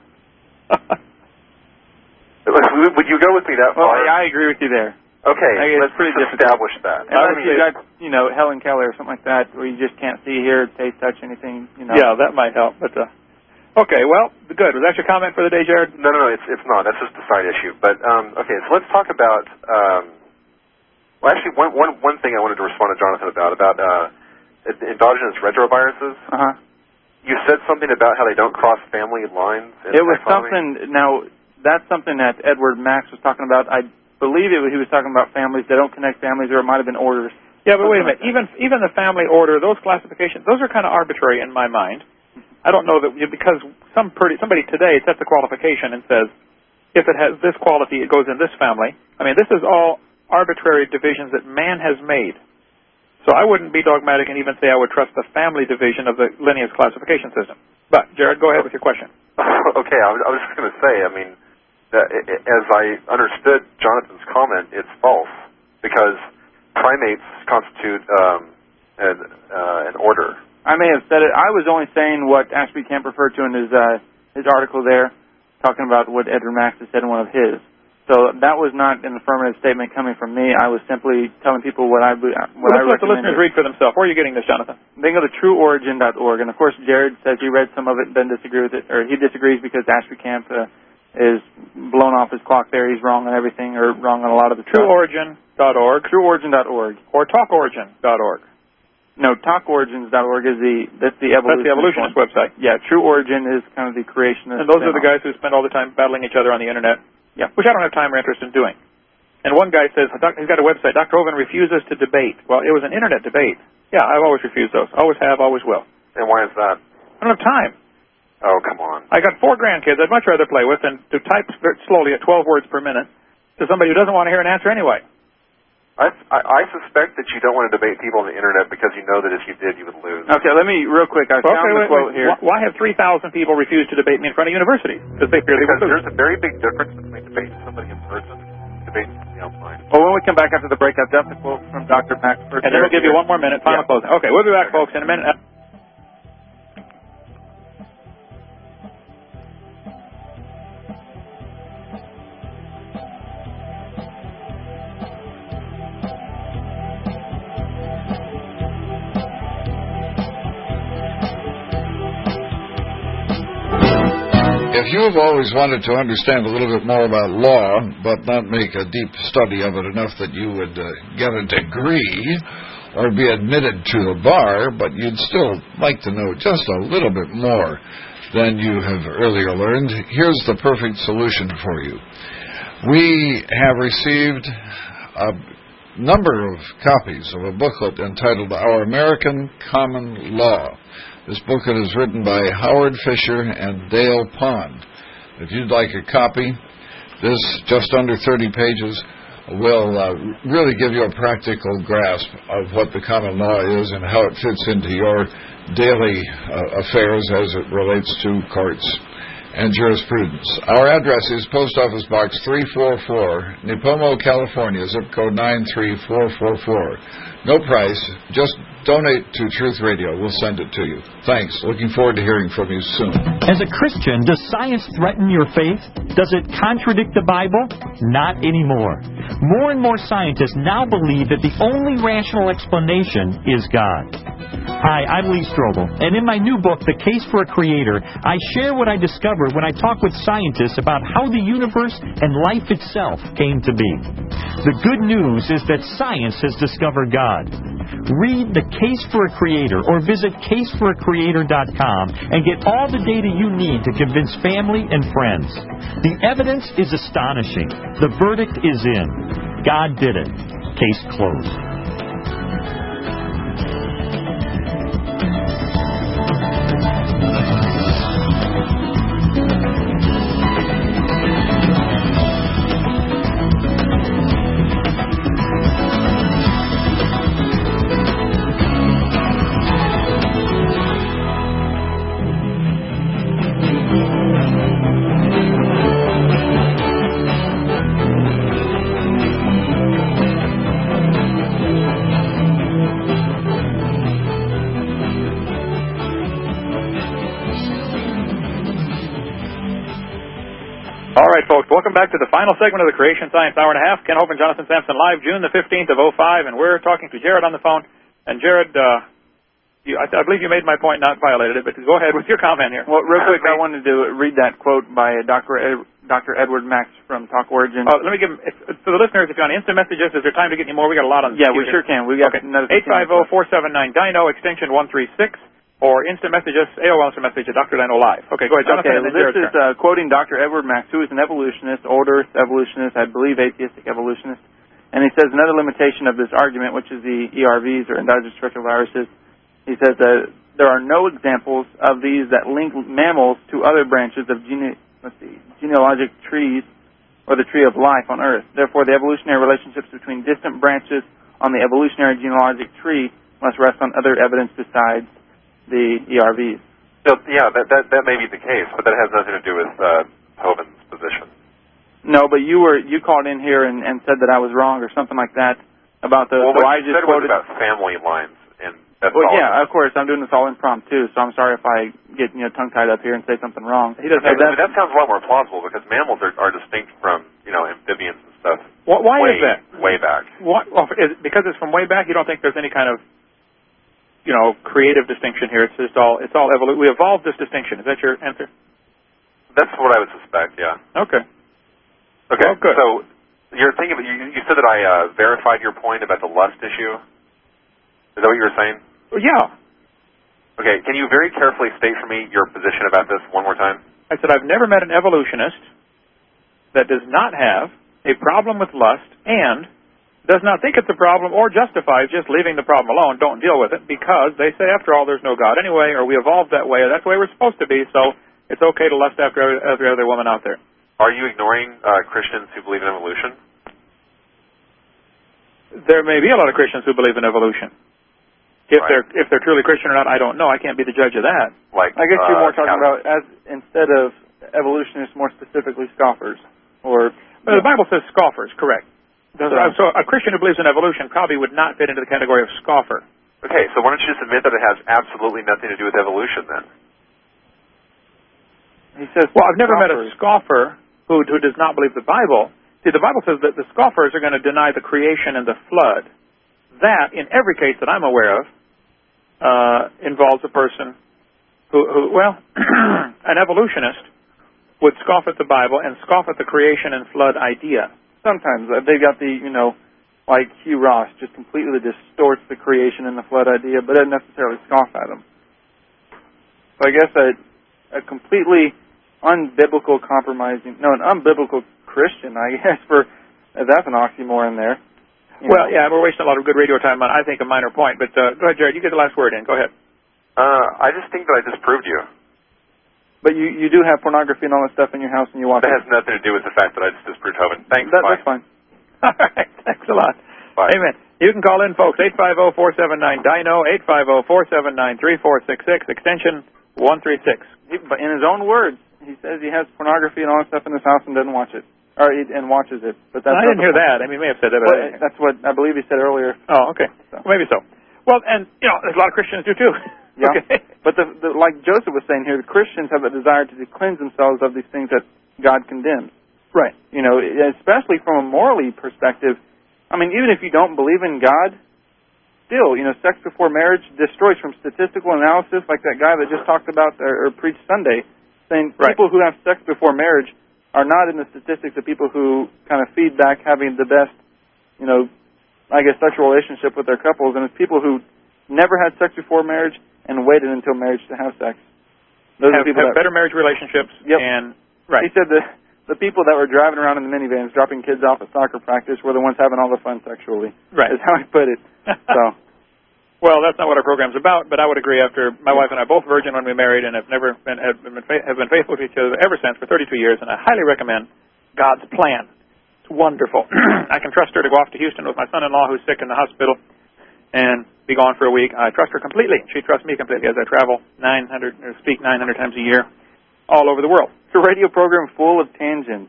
Would you go with me that well, far? Well, yeah, I agree with you there. Okay, I mean, let's pretty establish that. Unless you got, you know, Helen Keller or something like that, where you just can't see, hear, taste, touch anything, you know. Yeah, that might help. But uh, okay, well, good. Was that your comment for the day, Jared? No, no, no, it's it's not. That's just a side issue. But um, okay, so let's talk about. Um, well, actually, one one one thing I wanted to respond to Jonathan about about uh, endogenous retroviruses. Uh huh. You said something about how they don't cross family lines. It was something. Now that's something that Edward Max was talking about. I believe it was, he was talking about families. They don't connect families, or it might have been orders. Yeah, but wait a minute. Like even even the family order, those classifications, those are kind of arbitrary in my mind. I don't know that because some pretty, somebody today sets a qualification and says if it has this quality, it goes in this family. I mean, this is all arbitrary divisions that man has made. So I wouldn't be dogmatic and even say I would trust the family division of the lineage classification system. But Jared, go ahead with your question. Okay, I was, I was just going to say. I mean. That, as I understood Jonathan's comment, it's false because primates constitute um, an, uh, an order. I may have said it. I was only saying what Ashby Camp referred to in his uh, his article there, talking about what Edward Max had said in one of his. So that was not an affirmative statement coming from me. I was simply telling people what I what well, I let's let the listeners read for themselves. Where are you getting this, Jonathan? They can go to true origin dot org, and of course Jared says he read some of it and doesn't disagree with it, or he disagrees because Ashby Camp. Uh, is blown off his clock there. He's wrong on everything, or wrong on a lot of the true origin dot org. true origin dot org. Or talk origin dot org. No, talk origins dot org is the, that's the evolutionist, that's the evolutionist website. Yeah, True Origin is kind of the creationist. And those are the guys who spend all the time battling each other on the Internet. Yeah. Which I don't have time or interest in doing. And one guy says, he's got a website, Doctor Hovind refuses to debate. Well, it was an Internet debate. Yeah, I've always refused those. Always have, always will. And why is that? I don't have time. Oh, come on. I got four grandkids I'd much rather play with than to type slowly at twelve words per minute to somebody who doesn't want to hear an answer anyway. I, I, I suspect that you don't want to debate people on the Internet because you know that if you did, you would lose. Okay, let me, real quick, I found okay, the wait, quote wait. here. Why have three thousand people refuse to debate me in front of universities? Because they fear they will lose. There's a very big difference between debating somebody in person and debating somebody online. Well, when we come back after the break, I've got the quote from Doctor Max. And then we'll give you one more minute, final yeah. closing. Okay, we'll be back, folks, in a minute. If you've always wanted to understand a little bit more about law, but not make a deep study of it enough that you would uh, get a degree or be admitted to a bar, but you'd still like to know just a little bit more than you have earlier learned, here's the perfect solution for you. We have received a number of copies of a booklet entitled Our American Common Law. This booklet is written by Howard Fisher and Dale Pond. If you'd like a copy, this just under thirty pages will uh, really give you a practical grasp of what the common law is and how it fits into your daily uh, affairs as it relates to courts and jurisprudence. Our address is Post Office Box three four four, Nipomo, California, zip code nine three four four four. No price, just donate to Truth Radio. We'll send it to you. Thanks. Looking forward to hearing from you soon. As a Christian, does science threaten your faith? Does it contradict the Bible? Not anymore. More and more scientists now believe that the only rational explanation is God. Hi, I'm Lee Strobel, and in my new book, The Case for a Creator, I share what I discovered when I talk with scientists about how the universe and life itself came to be. The good news is that science has discovered God. Read The Case for a Creator or visit case for a creator dot com and get all the data you need to convince family and friends. The evidence is astonishing. The verdict is in. God did it. Case closed. right, folks, welcome back to the final segment of the Creation Science Hour and a Half. Ken Hope and Jonathan Sampson live June the fifteenth of oh five, and we're talking to Jared on the phone. And Jared, uh, you, I, I believe you made my point, not violated it, but go ahead with your comment here. Well, real quick, I wanted to read that quote by Doctor Ed, Doctor Edward Max from Talk Origin. Uh, let me give him, if, for the listeners, if you're on instant messages, is there time to get any more? We got a lot on the Yeah, we sure can. We got okay. another eight five zero, four seven nine, D I N O, extension one three six. Or instant messages, A O L instant message at Doctor Dino Live. Okay, go ahead, Jonathan. Okay, well, this is uh, quoting Doctor Edward Max, who is an evolutionist, old Earth evolutionist, I believe atheistic evolutionist. And he says another limitation of this argument, which is the E R Vs, or endogenous retroviruses, he says that there are no examples of these that link mammals to other branches of gene- let's see, genealogic trees or the tree of life on Earth. Therefore, the evolutionary relationships between distant branches on the evolutionary genealogic tree must rest on other evidence besides the E R Vs. So, yeah, that, that that may be the case, but that has nothing to do with uh, Hovind's position. No, but you were you called in here and, and said that I was wrong or something like that about the. Well, so what I you just said was quoted, about family lines, and that's well, all. yeah, of course, I'm doing this all impromptu, so I'm sorry if I get you know tongue tied up here and say something wrong. He doesn't. Okay, I mean, that sounds a lot more plausible because mammals are, are distinct from you know amphibians and stuff. Why, why way, is that? Way back. What, well, is, because it's from way back. You don't think there's any kind of you know, creative distinction here. It's just all, it's all evolu- we evolved this distinction. Is that your answer? That's what I would suspect, yeah. Okay. Okay, well, good. So you're thinking, you, you said that I uh, verified your point about the lust issue? Is that what you were saying? Well, yeah. Okay, can you very carefully state for me your position about this one more time? I said I've never met an evolutionist that does not have a problem with lust and does not think it's a problem or justifies just leaving the problem alone, don't deal with it, because they say, after all, there's no God anyway, or we evolved that way, or that's the way we're supposed to be, so it's okay to lust after every other woman out there. Are you ignoring uh, Christians who believe in evolution? There may be a lot of Christians who believe in evolution. If right. they're if they're truly Christian or not, I don't know. I can't be the judge of that. Like, I guess you're uh, more talking about, as instead of evolutionists, more specifically scoffers. Or well, the Bible says scoffers, correct. So, so a Christian who believes in evolution probably would not fit into the category of scoffer. Okay, so why don't you just admit that it has absolutely nothing to do with evolution then? He says, well, I've never scoffers. met a scoffer who, who does not believe the Bible. See, the Bible says that the scoffers are going to deny the creation and the flood. That, in every case that I'm aware of, uh, involves a person who, who well, an evolutionist would scoff at the Bible and scoff at the creation and flood idea. Sometimes uh, they've got the, you know, like Hugh Ross, just completely distorts the creation and the flood idea, but doesn't necessarily scoff at them. So I guess a, a completely unbiblical compromising, no, an unbiblical Christian, I guess, for uh, that's an oxymoron there. Well, know. yeah, we're wasting a lot of good radio time on, I think, a minor point. But uh, go ahead, Jared, you get the last word in. Go ahead. Uh, I just think that I disproved you. But you, you do have pornography and all that stuff in your house and you watch that it. That has nothing to do with the fact that I just disproved Hovind. Thanks, that, bye. That's fine. All right, thanks a lot. Bye. Amen. You can call in, folks, eight five zero, four seven nine, D I N O, eight five zero, four seven nine, three four six six, extension one three six. But in his own words, he says he has pornography and all that stuff in his house and doesn't watch it. Or and watches it. But that's I didn't hear that. I mean, he may have said that. But well, that's what I believe he said earlier. Oh, okay. So. Well, maybe so. Well, and, you know, there's a lot of Christians do, too. Yeah. Okay. But the, the, like Joseph was saying here, the Christians have a desire to cleanse themselves of these things that God condemns. Right. You know, especially from a morally perspective. I mean, even if you don't believe in God, still, you know, sex before marriage destroys from statistical analysis, like that guy that just talked about or, or preached Sunday, saying right. people who have sex before marriage are not in the statistics of people who kind of feed back having the best, you know, I guess, sexual relationship with their couples, and it's people who never had sex before marriage and waited until marriage to have sex. Those have, are people have that, better marriage relationships. Yep. And right. He said that the people that were driving around in the minivans, dropping kids off at soccer practice, were the ones having all the fun sexually. Right. Is how he put it. So. Well, that's not what our program's about, but I would agree. After my wife and I both virgin when we married, and have never been have been, have been faithful to each other ever since for thirty-two years, and I highly recommend God's plan. It's wonderful. I can trust her to go off to Houston with my son-in-law who's sick in the hospital and be gone for a week. I trust her completely. She trusts me completely as I travel nine hundred or speak nine hundred times a year all over the world. It's a radio program full of tangents.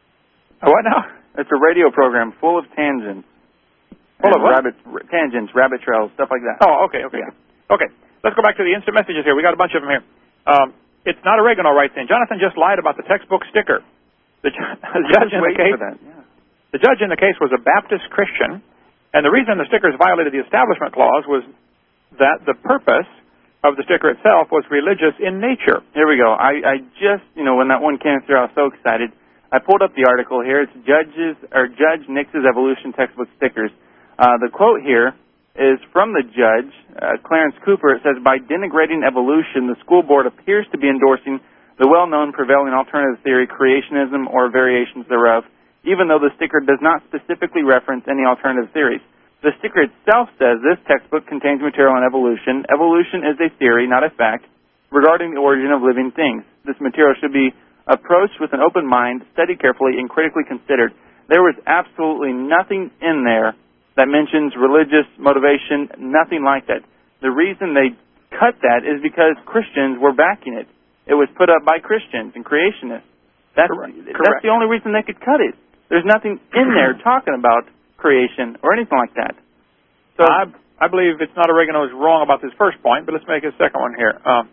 A what now? It's a radio program full of tangents. Full of what? Rabbit, r- tangents, rabbit trails, stuff like that. Oh, okay, okay. Yeah. Okay, let's go back to the instant messages here. We got a bunch of them here. Um, it's not oregano writes in. Jonathan just lied about the textbook sticker. The, ju- the judge in the case, yeah. the judge in the case was a Baptist Christian, and the reason the stickers violated the Establishment Clause was that the purpose of the sticker itself was religious in nature. Here we go. I, I just, you know, when that one came through, I was so excited. I pulled up the article here. It's Judges or Judge Nix's Evolution textbook stickers. Uh, the quote here is from the judge, uh, Clarence Cooper. It says, by denigrating evolution, the school board appears to be endorsing the well-known prevailing alternative theory, creationism, or variations thereof, even though the sticker does not specifically reference any alternative theories. The sticker itself says this textbook contains material on evolution. Evolution is a theory, not a fact, regarding the origin of living things. This material should be approached with an open mind, studied carefully, and critically considered. There was absolutely nothing in there that mentions religious motivation, nothing like that. The reason they cut that is because Christians were backing it. It was put up by Christians and creationists. That's, Correct. that's the only reason they could cut it. There's nothing in there talking about creation or anything like that. So I, I believe it's not oregano is wrong about this first point, but let's make a second one here. Um,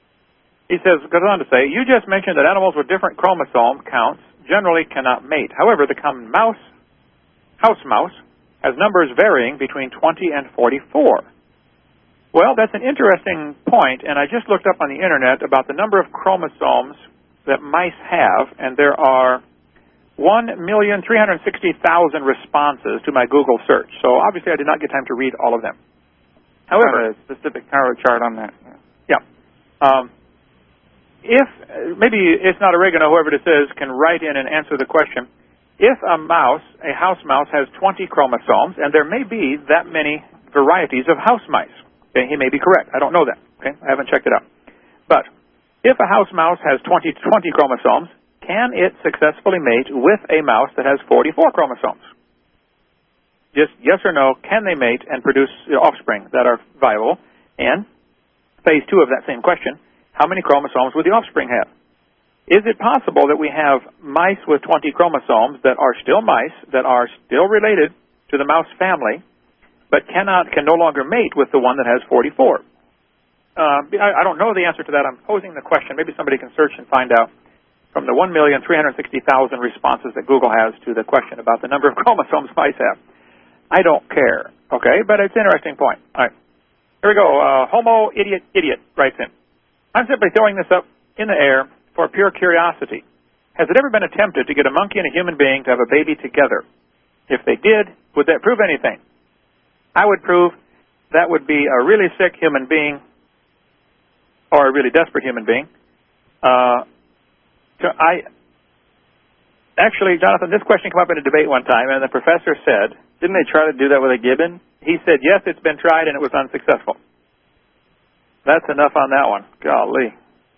he says, goes on to say, you just mentioned that animals with different chromosome counts generally cannot mate. However, the common mouse, house mouse, has numbers varying between twenty and forty-four. Well, that's an interesting point, and I just looked up on the Internet about the number of chromosomes that mice have, and there are one million three hundred sixty thousand responses to my Google search. So obviously I did not get time to read all of them. However, a specific power chart on that. Yeah. Um, if, maybe it's not oregano, whoever this is, can write in and answer the question. If a mouse, a house mouse, has twenty chromosomes, and there may be that many varieties of house mice, okay, he may be correct. I don't know that. Okay, I haven't checked it out. But if a house mouse has twenty, twenty chromosomes, can it successfully mate with a mouse that has forty-four chromosomes? Just yes or no, can they mate and produce offspring that are viable? And phase two of that same question, how many chromosomes would the offspring have? Is it possible that we have mice with twenty chromosomes that are still mice, that are still related to the mouse family, but cannot, can no longer mate with the one that has forty-four? Uh, I, I don't know the answer to that. I'm posing the question. Maybe somebody can search and find out. From the one million three hundred sixty thousand responses that Google has to the question about the number of chromosomes mice have. I don't care, okay? But it's an interesting point. All right. Here we go. Uh, Homo Idiot Idiot writes in. I'm simply throwing this up in the air for pure curiosity. Has it ever been attempted to get a monkey and a human being to have a baby together? If they did, would that prove anything? I would prove that would be a really sick human being or a really desperate human being. Uh... I actually, Jonathan, this question came up in a debate one time, and the professor said, didn't they try to do that with a gibbon? He said, yes, it's been tried, and it was unsuccessful. That's enough on that one. Golly.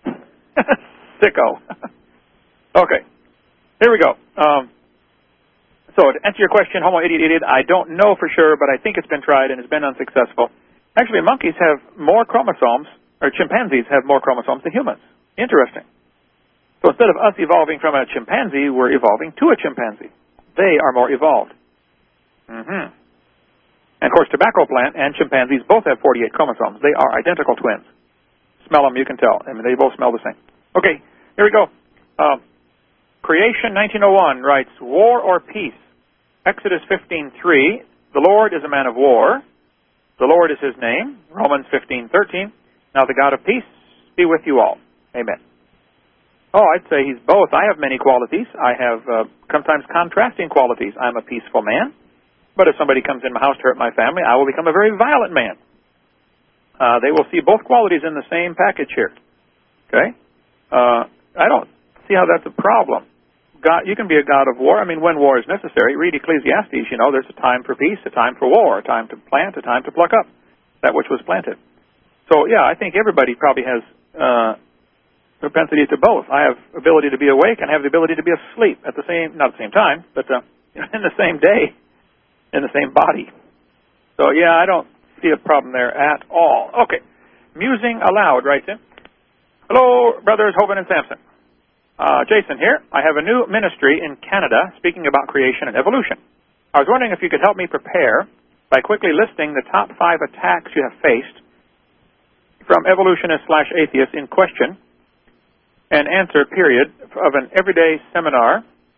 Sicko. Okay. Here we go. Um, so to answer your question, Homo idiot idiot, I don't know for sure, but I think it's been tried, and it's been unsuccessful. Actually, monkeys have more chromosomes, or chimpanzees have more chromosomes than humans. Interesting. So instead of us evolving from a chimpanzee, we're evolving to a chimpanzee. They are more evolved. Mm-hmm. And, of course, tobacco plant and chimpanzees both have forty-eight chromosomes. They are identical twins. Smell them, you can tell. I mean, they both smell the same. Okay, here we go. Uh, Creation nineteen oh one writes, War or Peace? Exodus fifteen three, the Lord is a man of war. The Lord is his name. Romans fifteen thirteen, now the God of peace be with you all. Amen. Oh, I'd say he's both. I have many qualities. I have uh, sometimes contrasting qualities. I'm a peaceful man, but if somebody comes in my house to hurt my family, I will become a very violent man. Uh, they will see both qualities in the same package here. Okay? Uh, I don't see how that's a problem. God, you can be a God of war. I mean, when war is necessary. Read Ecclesiastes, you know, there's a time for peace, a time for war, a time to plant, a time to pluck up that which was planted. So, yeah, I think everybody probably has uh, propensity to both. I have ability to be awake and I have the ability to be asleep at the same, not at the same time, but uh, in the same day, in the same body. So, yeah, I don't see a problem there at all. Okay. Musing Aloud writes in. Hello, brothers Hovind and Sampson. Uh, Jason here. I have a new ministry in Canada speaking about creation and evolution. I was wondering if you could help me prepare by quickly listing the top five attacks you have faced from evolutionists slash atheists in question and answer period of an everyday seminar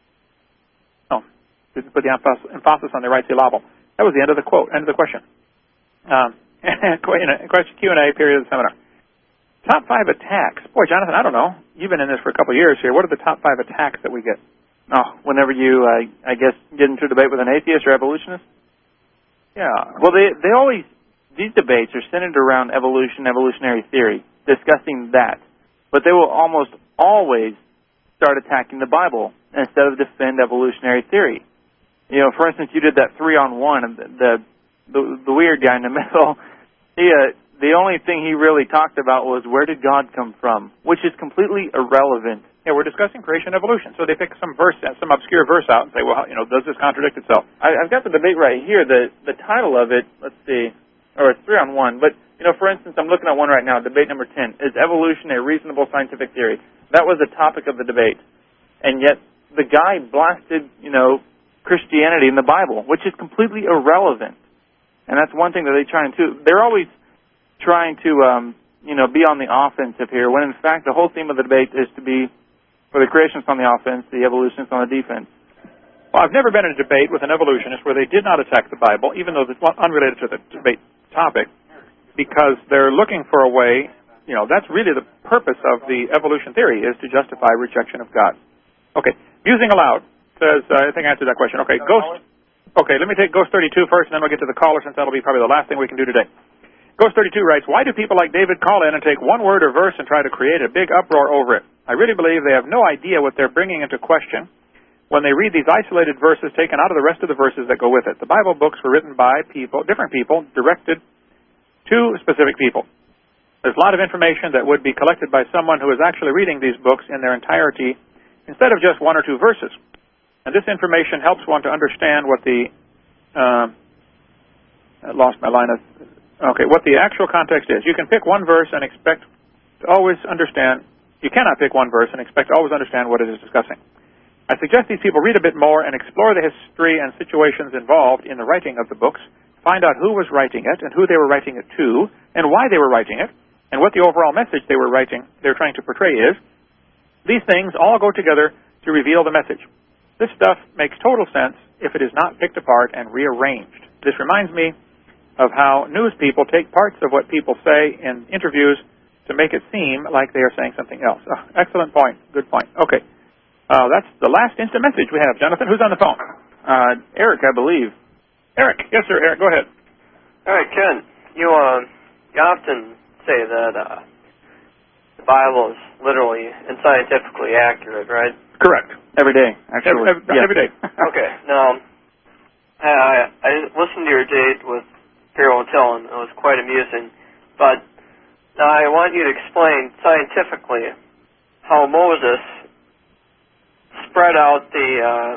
didn't put the emphasis on the right syllable. That was the end of the quote, end of the question. Um, question Q and A period of the seminar. Top five attacks. Boy, Jonathan, I don't know. You've been in this for a couple of years here. What are the top five attacks that we get? Oh, whenever you, uh, I guess, get into a debate with an atheist or evolutionist? Yeah. Well, they they always, these debates are centered around evolution, evolutionary theory, discussing that. But they will almost always start attacking the Bible instead of defend evolutionary theory. You know, for instance, you did that three on one, and the the, the, the weird guy in the middle, he, uh, the only thing he really talked about was where did God come from, which is completely irrelevant. Yeah, we're discussing creation evolution, so they pick some verse, some obscure verse out and say, well, you know, does this contradict itself? I, I've got the debate right here. The the title of it, let's see, or it's three on one. But, you know, for instance, I'm looking at one right now, debate number ten. Is evolution a reasonable scientific theory? That was the topic of the debate. And yet the guy blasted, you know, Christianity in the Bible, which is completely irrelevant. And that's one thing that they try and do. They're always trying to, um, you know, be on the offensive here, when in fact the whole theme of the debate is to be for the creationists on the offense, the evolutionists on the defense. Well, I've never been in a debate with an evolutionist where they did not attack the Bible, even though it's unrelated to the debate topic, because they're looking for a way, you know, that's really the purpose of the evolution theory, is to justify rejection of God. Okay, Musing Aloud says, uh, I think I answered that question. Okay, Ghost. Okay, let me take Ghost thirty-two first, and then we'll get to the caller, since that'll be probably the last thing we can do today. Ghost thirty-two writes, why do people like David call in and take one word or verse and try to create a big uproar over it? I really believe they have no idea what they're bringing into question when they read these isolated verses taken out of the rest of the verses that go with it. The Bible books were written by people, different people, directed to specific people. There's a lot of information that would be collected by someone who is actually reading these books in their entirety instead of just one or two verses. And this information helps one to understand what the, uh, I lost my line of, okay, what the actual context is. You can pick one verse and expect to always understand, you cannot pick one verse and expect to always understand what it is discussing. I suggest these people read a bit more and explore the history and situations involved in the writing of the books, find out who was writing it and who they were writing it to, and why they were writing it, and what the overall message they were writing, they're trying to portray is. These things all go together to reveal the message. This stuff makes total sense if it is not picked apart and rearranged. This reminds me of how news people take parts of what people say in interviews to make it seem like they are saying something else. Oh, excellent point. Good point. Okay. Uh, that's the last instant message we have. Jonathan, who's on the phone? Uh, Eric, I believe. Eric. Yes, sir. Eric, go ahead. All right, Ken. You, uh, you often say that uh, the Bible is literally and scientifically accurate, right? Correct. Every day, actually. Every, every, yeah. every day. Okay. Now, I, I listened to your date with Carol Tillin. It was quite amusing. But now I want you to explain scientifically how Moses spread out the uh,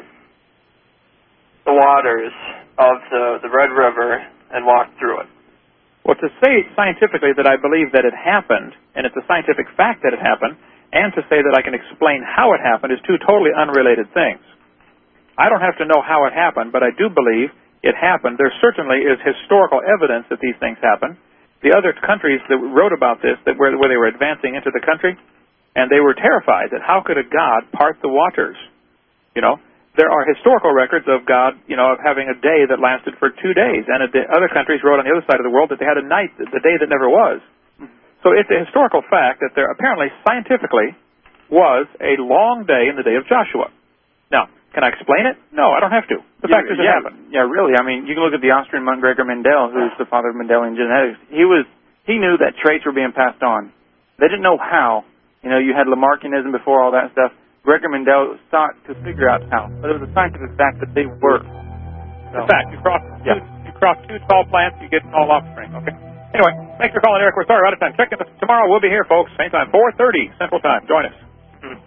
the waters of the, the Red River and walked through it. Well, to say scientifically that I believe that it happened, and it's a scientific fact that it happened, and to say that I can explain how it happened is two totally unrelated things. I don't have to know how it happened, but I do believe it happened. There certainly is historical evidence that these things happened. The other countries that wrote about this, that where, where they were advancing into the country, and they were terrified that how could a God part the waters? You know, there are historical records of God, you know, of having a day that lasted for two days, and the other countries wrote on the other side of the world that they had a night, the day that never was. So it's a historical fact that there apparently scientifically was a long day in the day of Joshua. Now, can I explain it? No, I don't have to. The yeah, fact is it yeah, happened. Yeah, really. I mean, you can look at the Austrian monk Gregor Mendel, who's the father of Mendelian genetics. He was he knew that traits were being passed on. They didn't know how. You know, you had Lamarckianism before all that stuff. Gregor Mendel sought to figure out how, but it was a scientific fact that they were. So, in fact, you cross yeah. two, you cross two tall plants, you get tall offspring. Okay. Anyway, thanks for calling, Eric. We're sorry we're out of time. Check in tomorrow. We'll be here, folks. Same time, four thirty Central Time. Join us. Mm-hmm.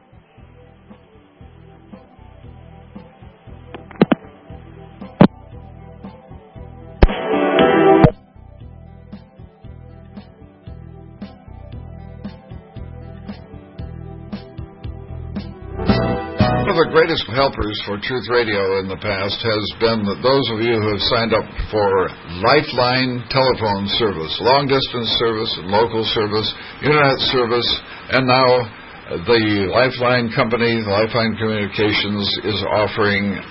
One of the greatest helpers for Truth Radio in the past has been that those of you who have signed up for Lifeline telephone service, long-distance service and local service, internet service, and now the Lifeline company, Lifeline Communications, is offering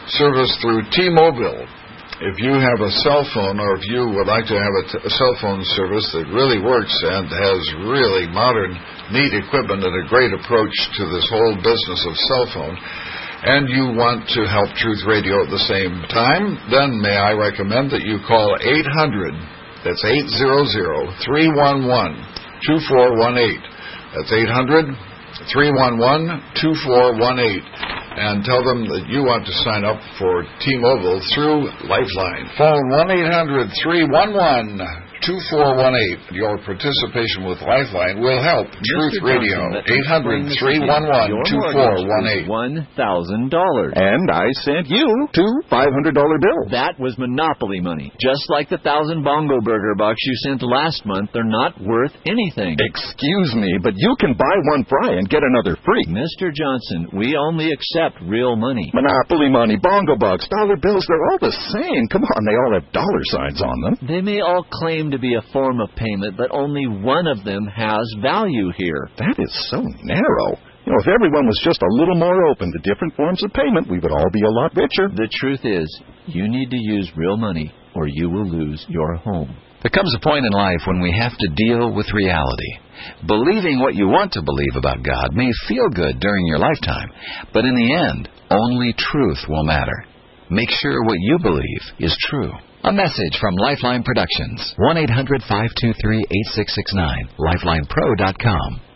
service through T-Mobile. If you have a cell phone, or if you would like to have a, t- a cell phone service that really works and has really modern, neat equipment and a great approach to this whole business of cell phone, and you want to help Truth Radio at the same time, then may I recommend that you call eight hundred, that's eight hundred, three one one, two four one eight. That's eight hundred, three one one, two four one eight. And tell them that you want to sign up for T-Mobile through Lifeline. Phone one eight hundred, three one one, two four one eight. Your participation with Lifeline will help Truth Radio. eight hundred, three one one, two four one eight. one thousand dollars. And I sent you two five hundred dollar bills. That was Monopoly money. Just like the thousand Bongo Burger bucks you sent last month, they're not worth anything. Excuse me, but you can buy one fry and get another free. Mister Johnson, we only accept real money. Monopoly money, Bongo bucks, dollar bills, they're all the same. Come on, they all have dollar signs on them. They may all claim to be a form of payment, but only one of them has value here. That is so narrow. You know, if everyone was just a little more open to different forms of payment, we would all be a lot richer. The truth is, you need to use real money, or you will lose your home. There comes a point in life when we have to deal with reality. Believing what you want to believe about God may feel good during your lifetime, but in the end, only truth will matter. Make sure what you believe is true. A message from Lifeline Productions. one eight hundred, five two three, eight six six nine. lifeline pro dot com.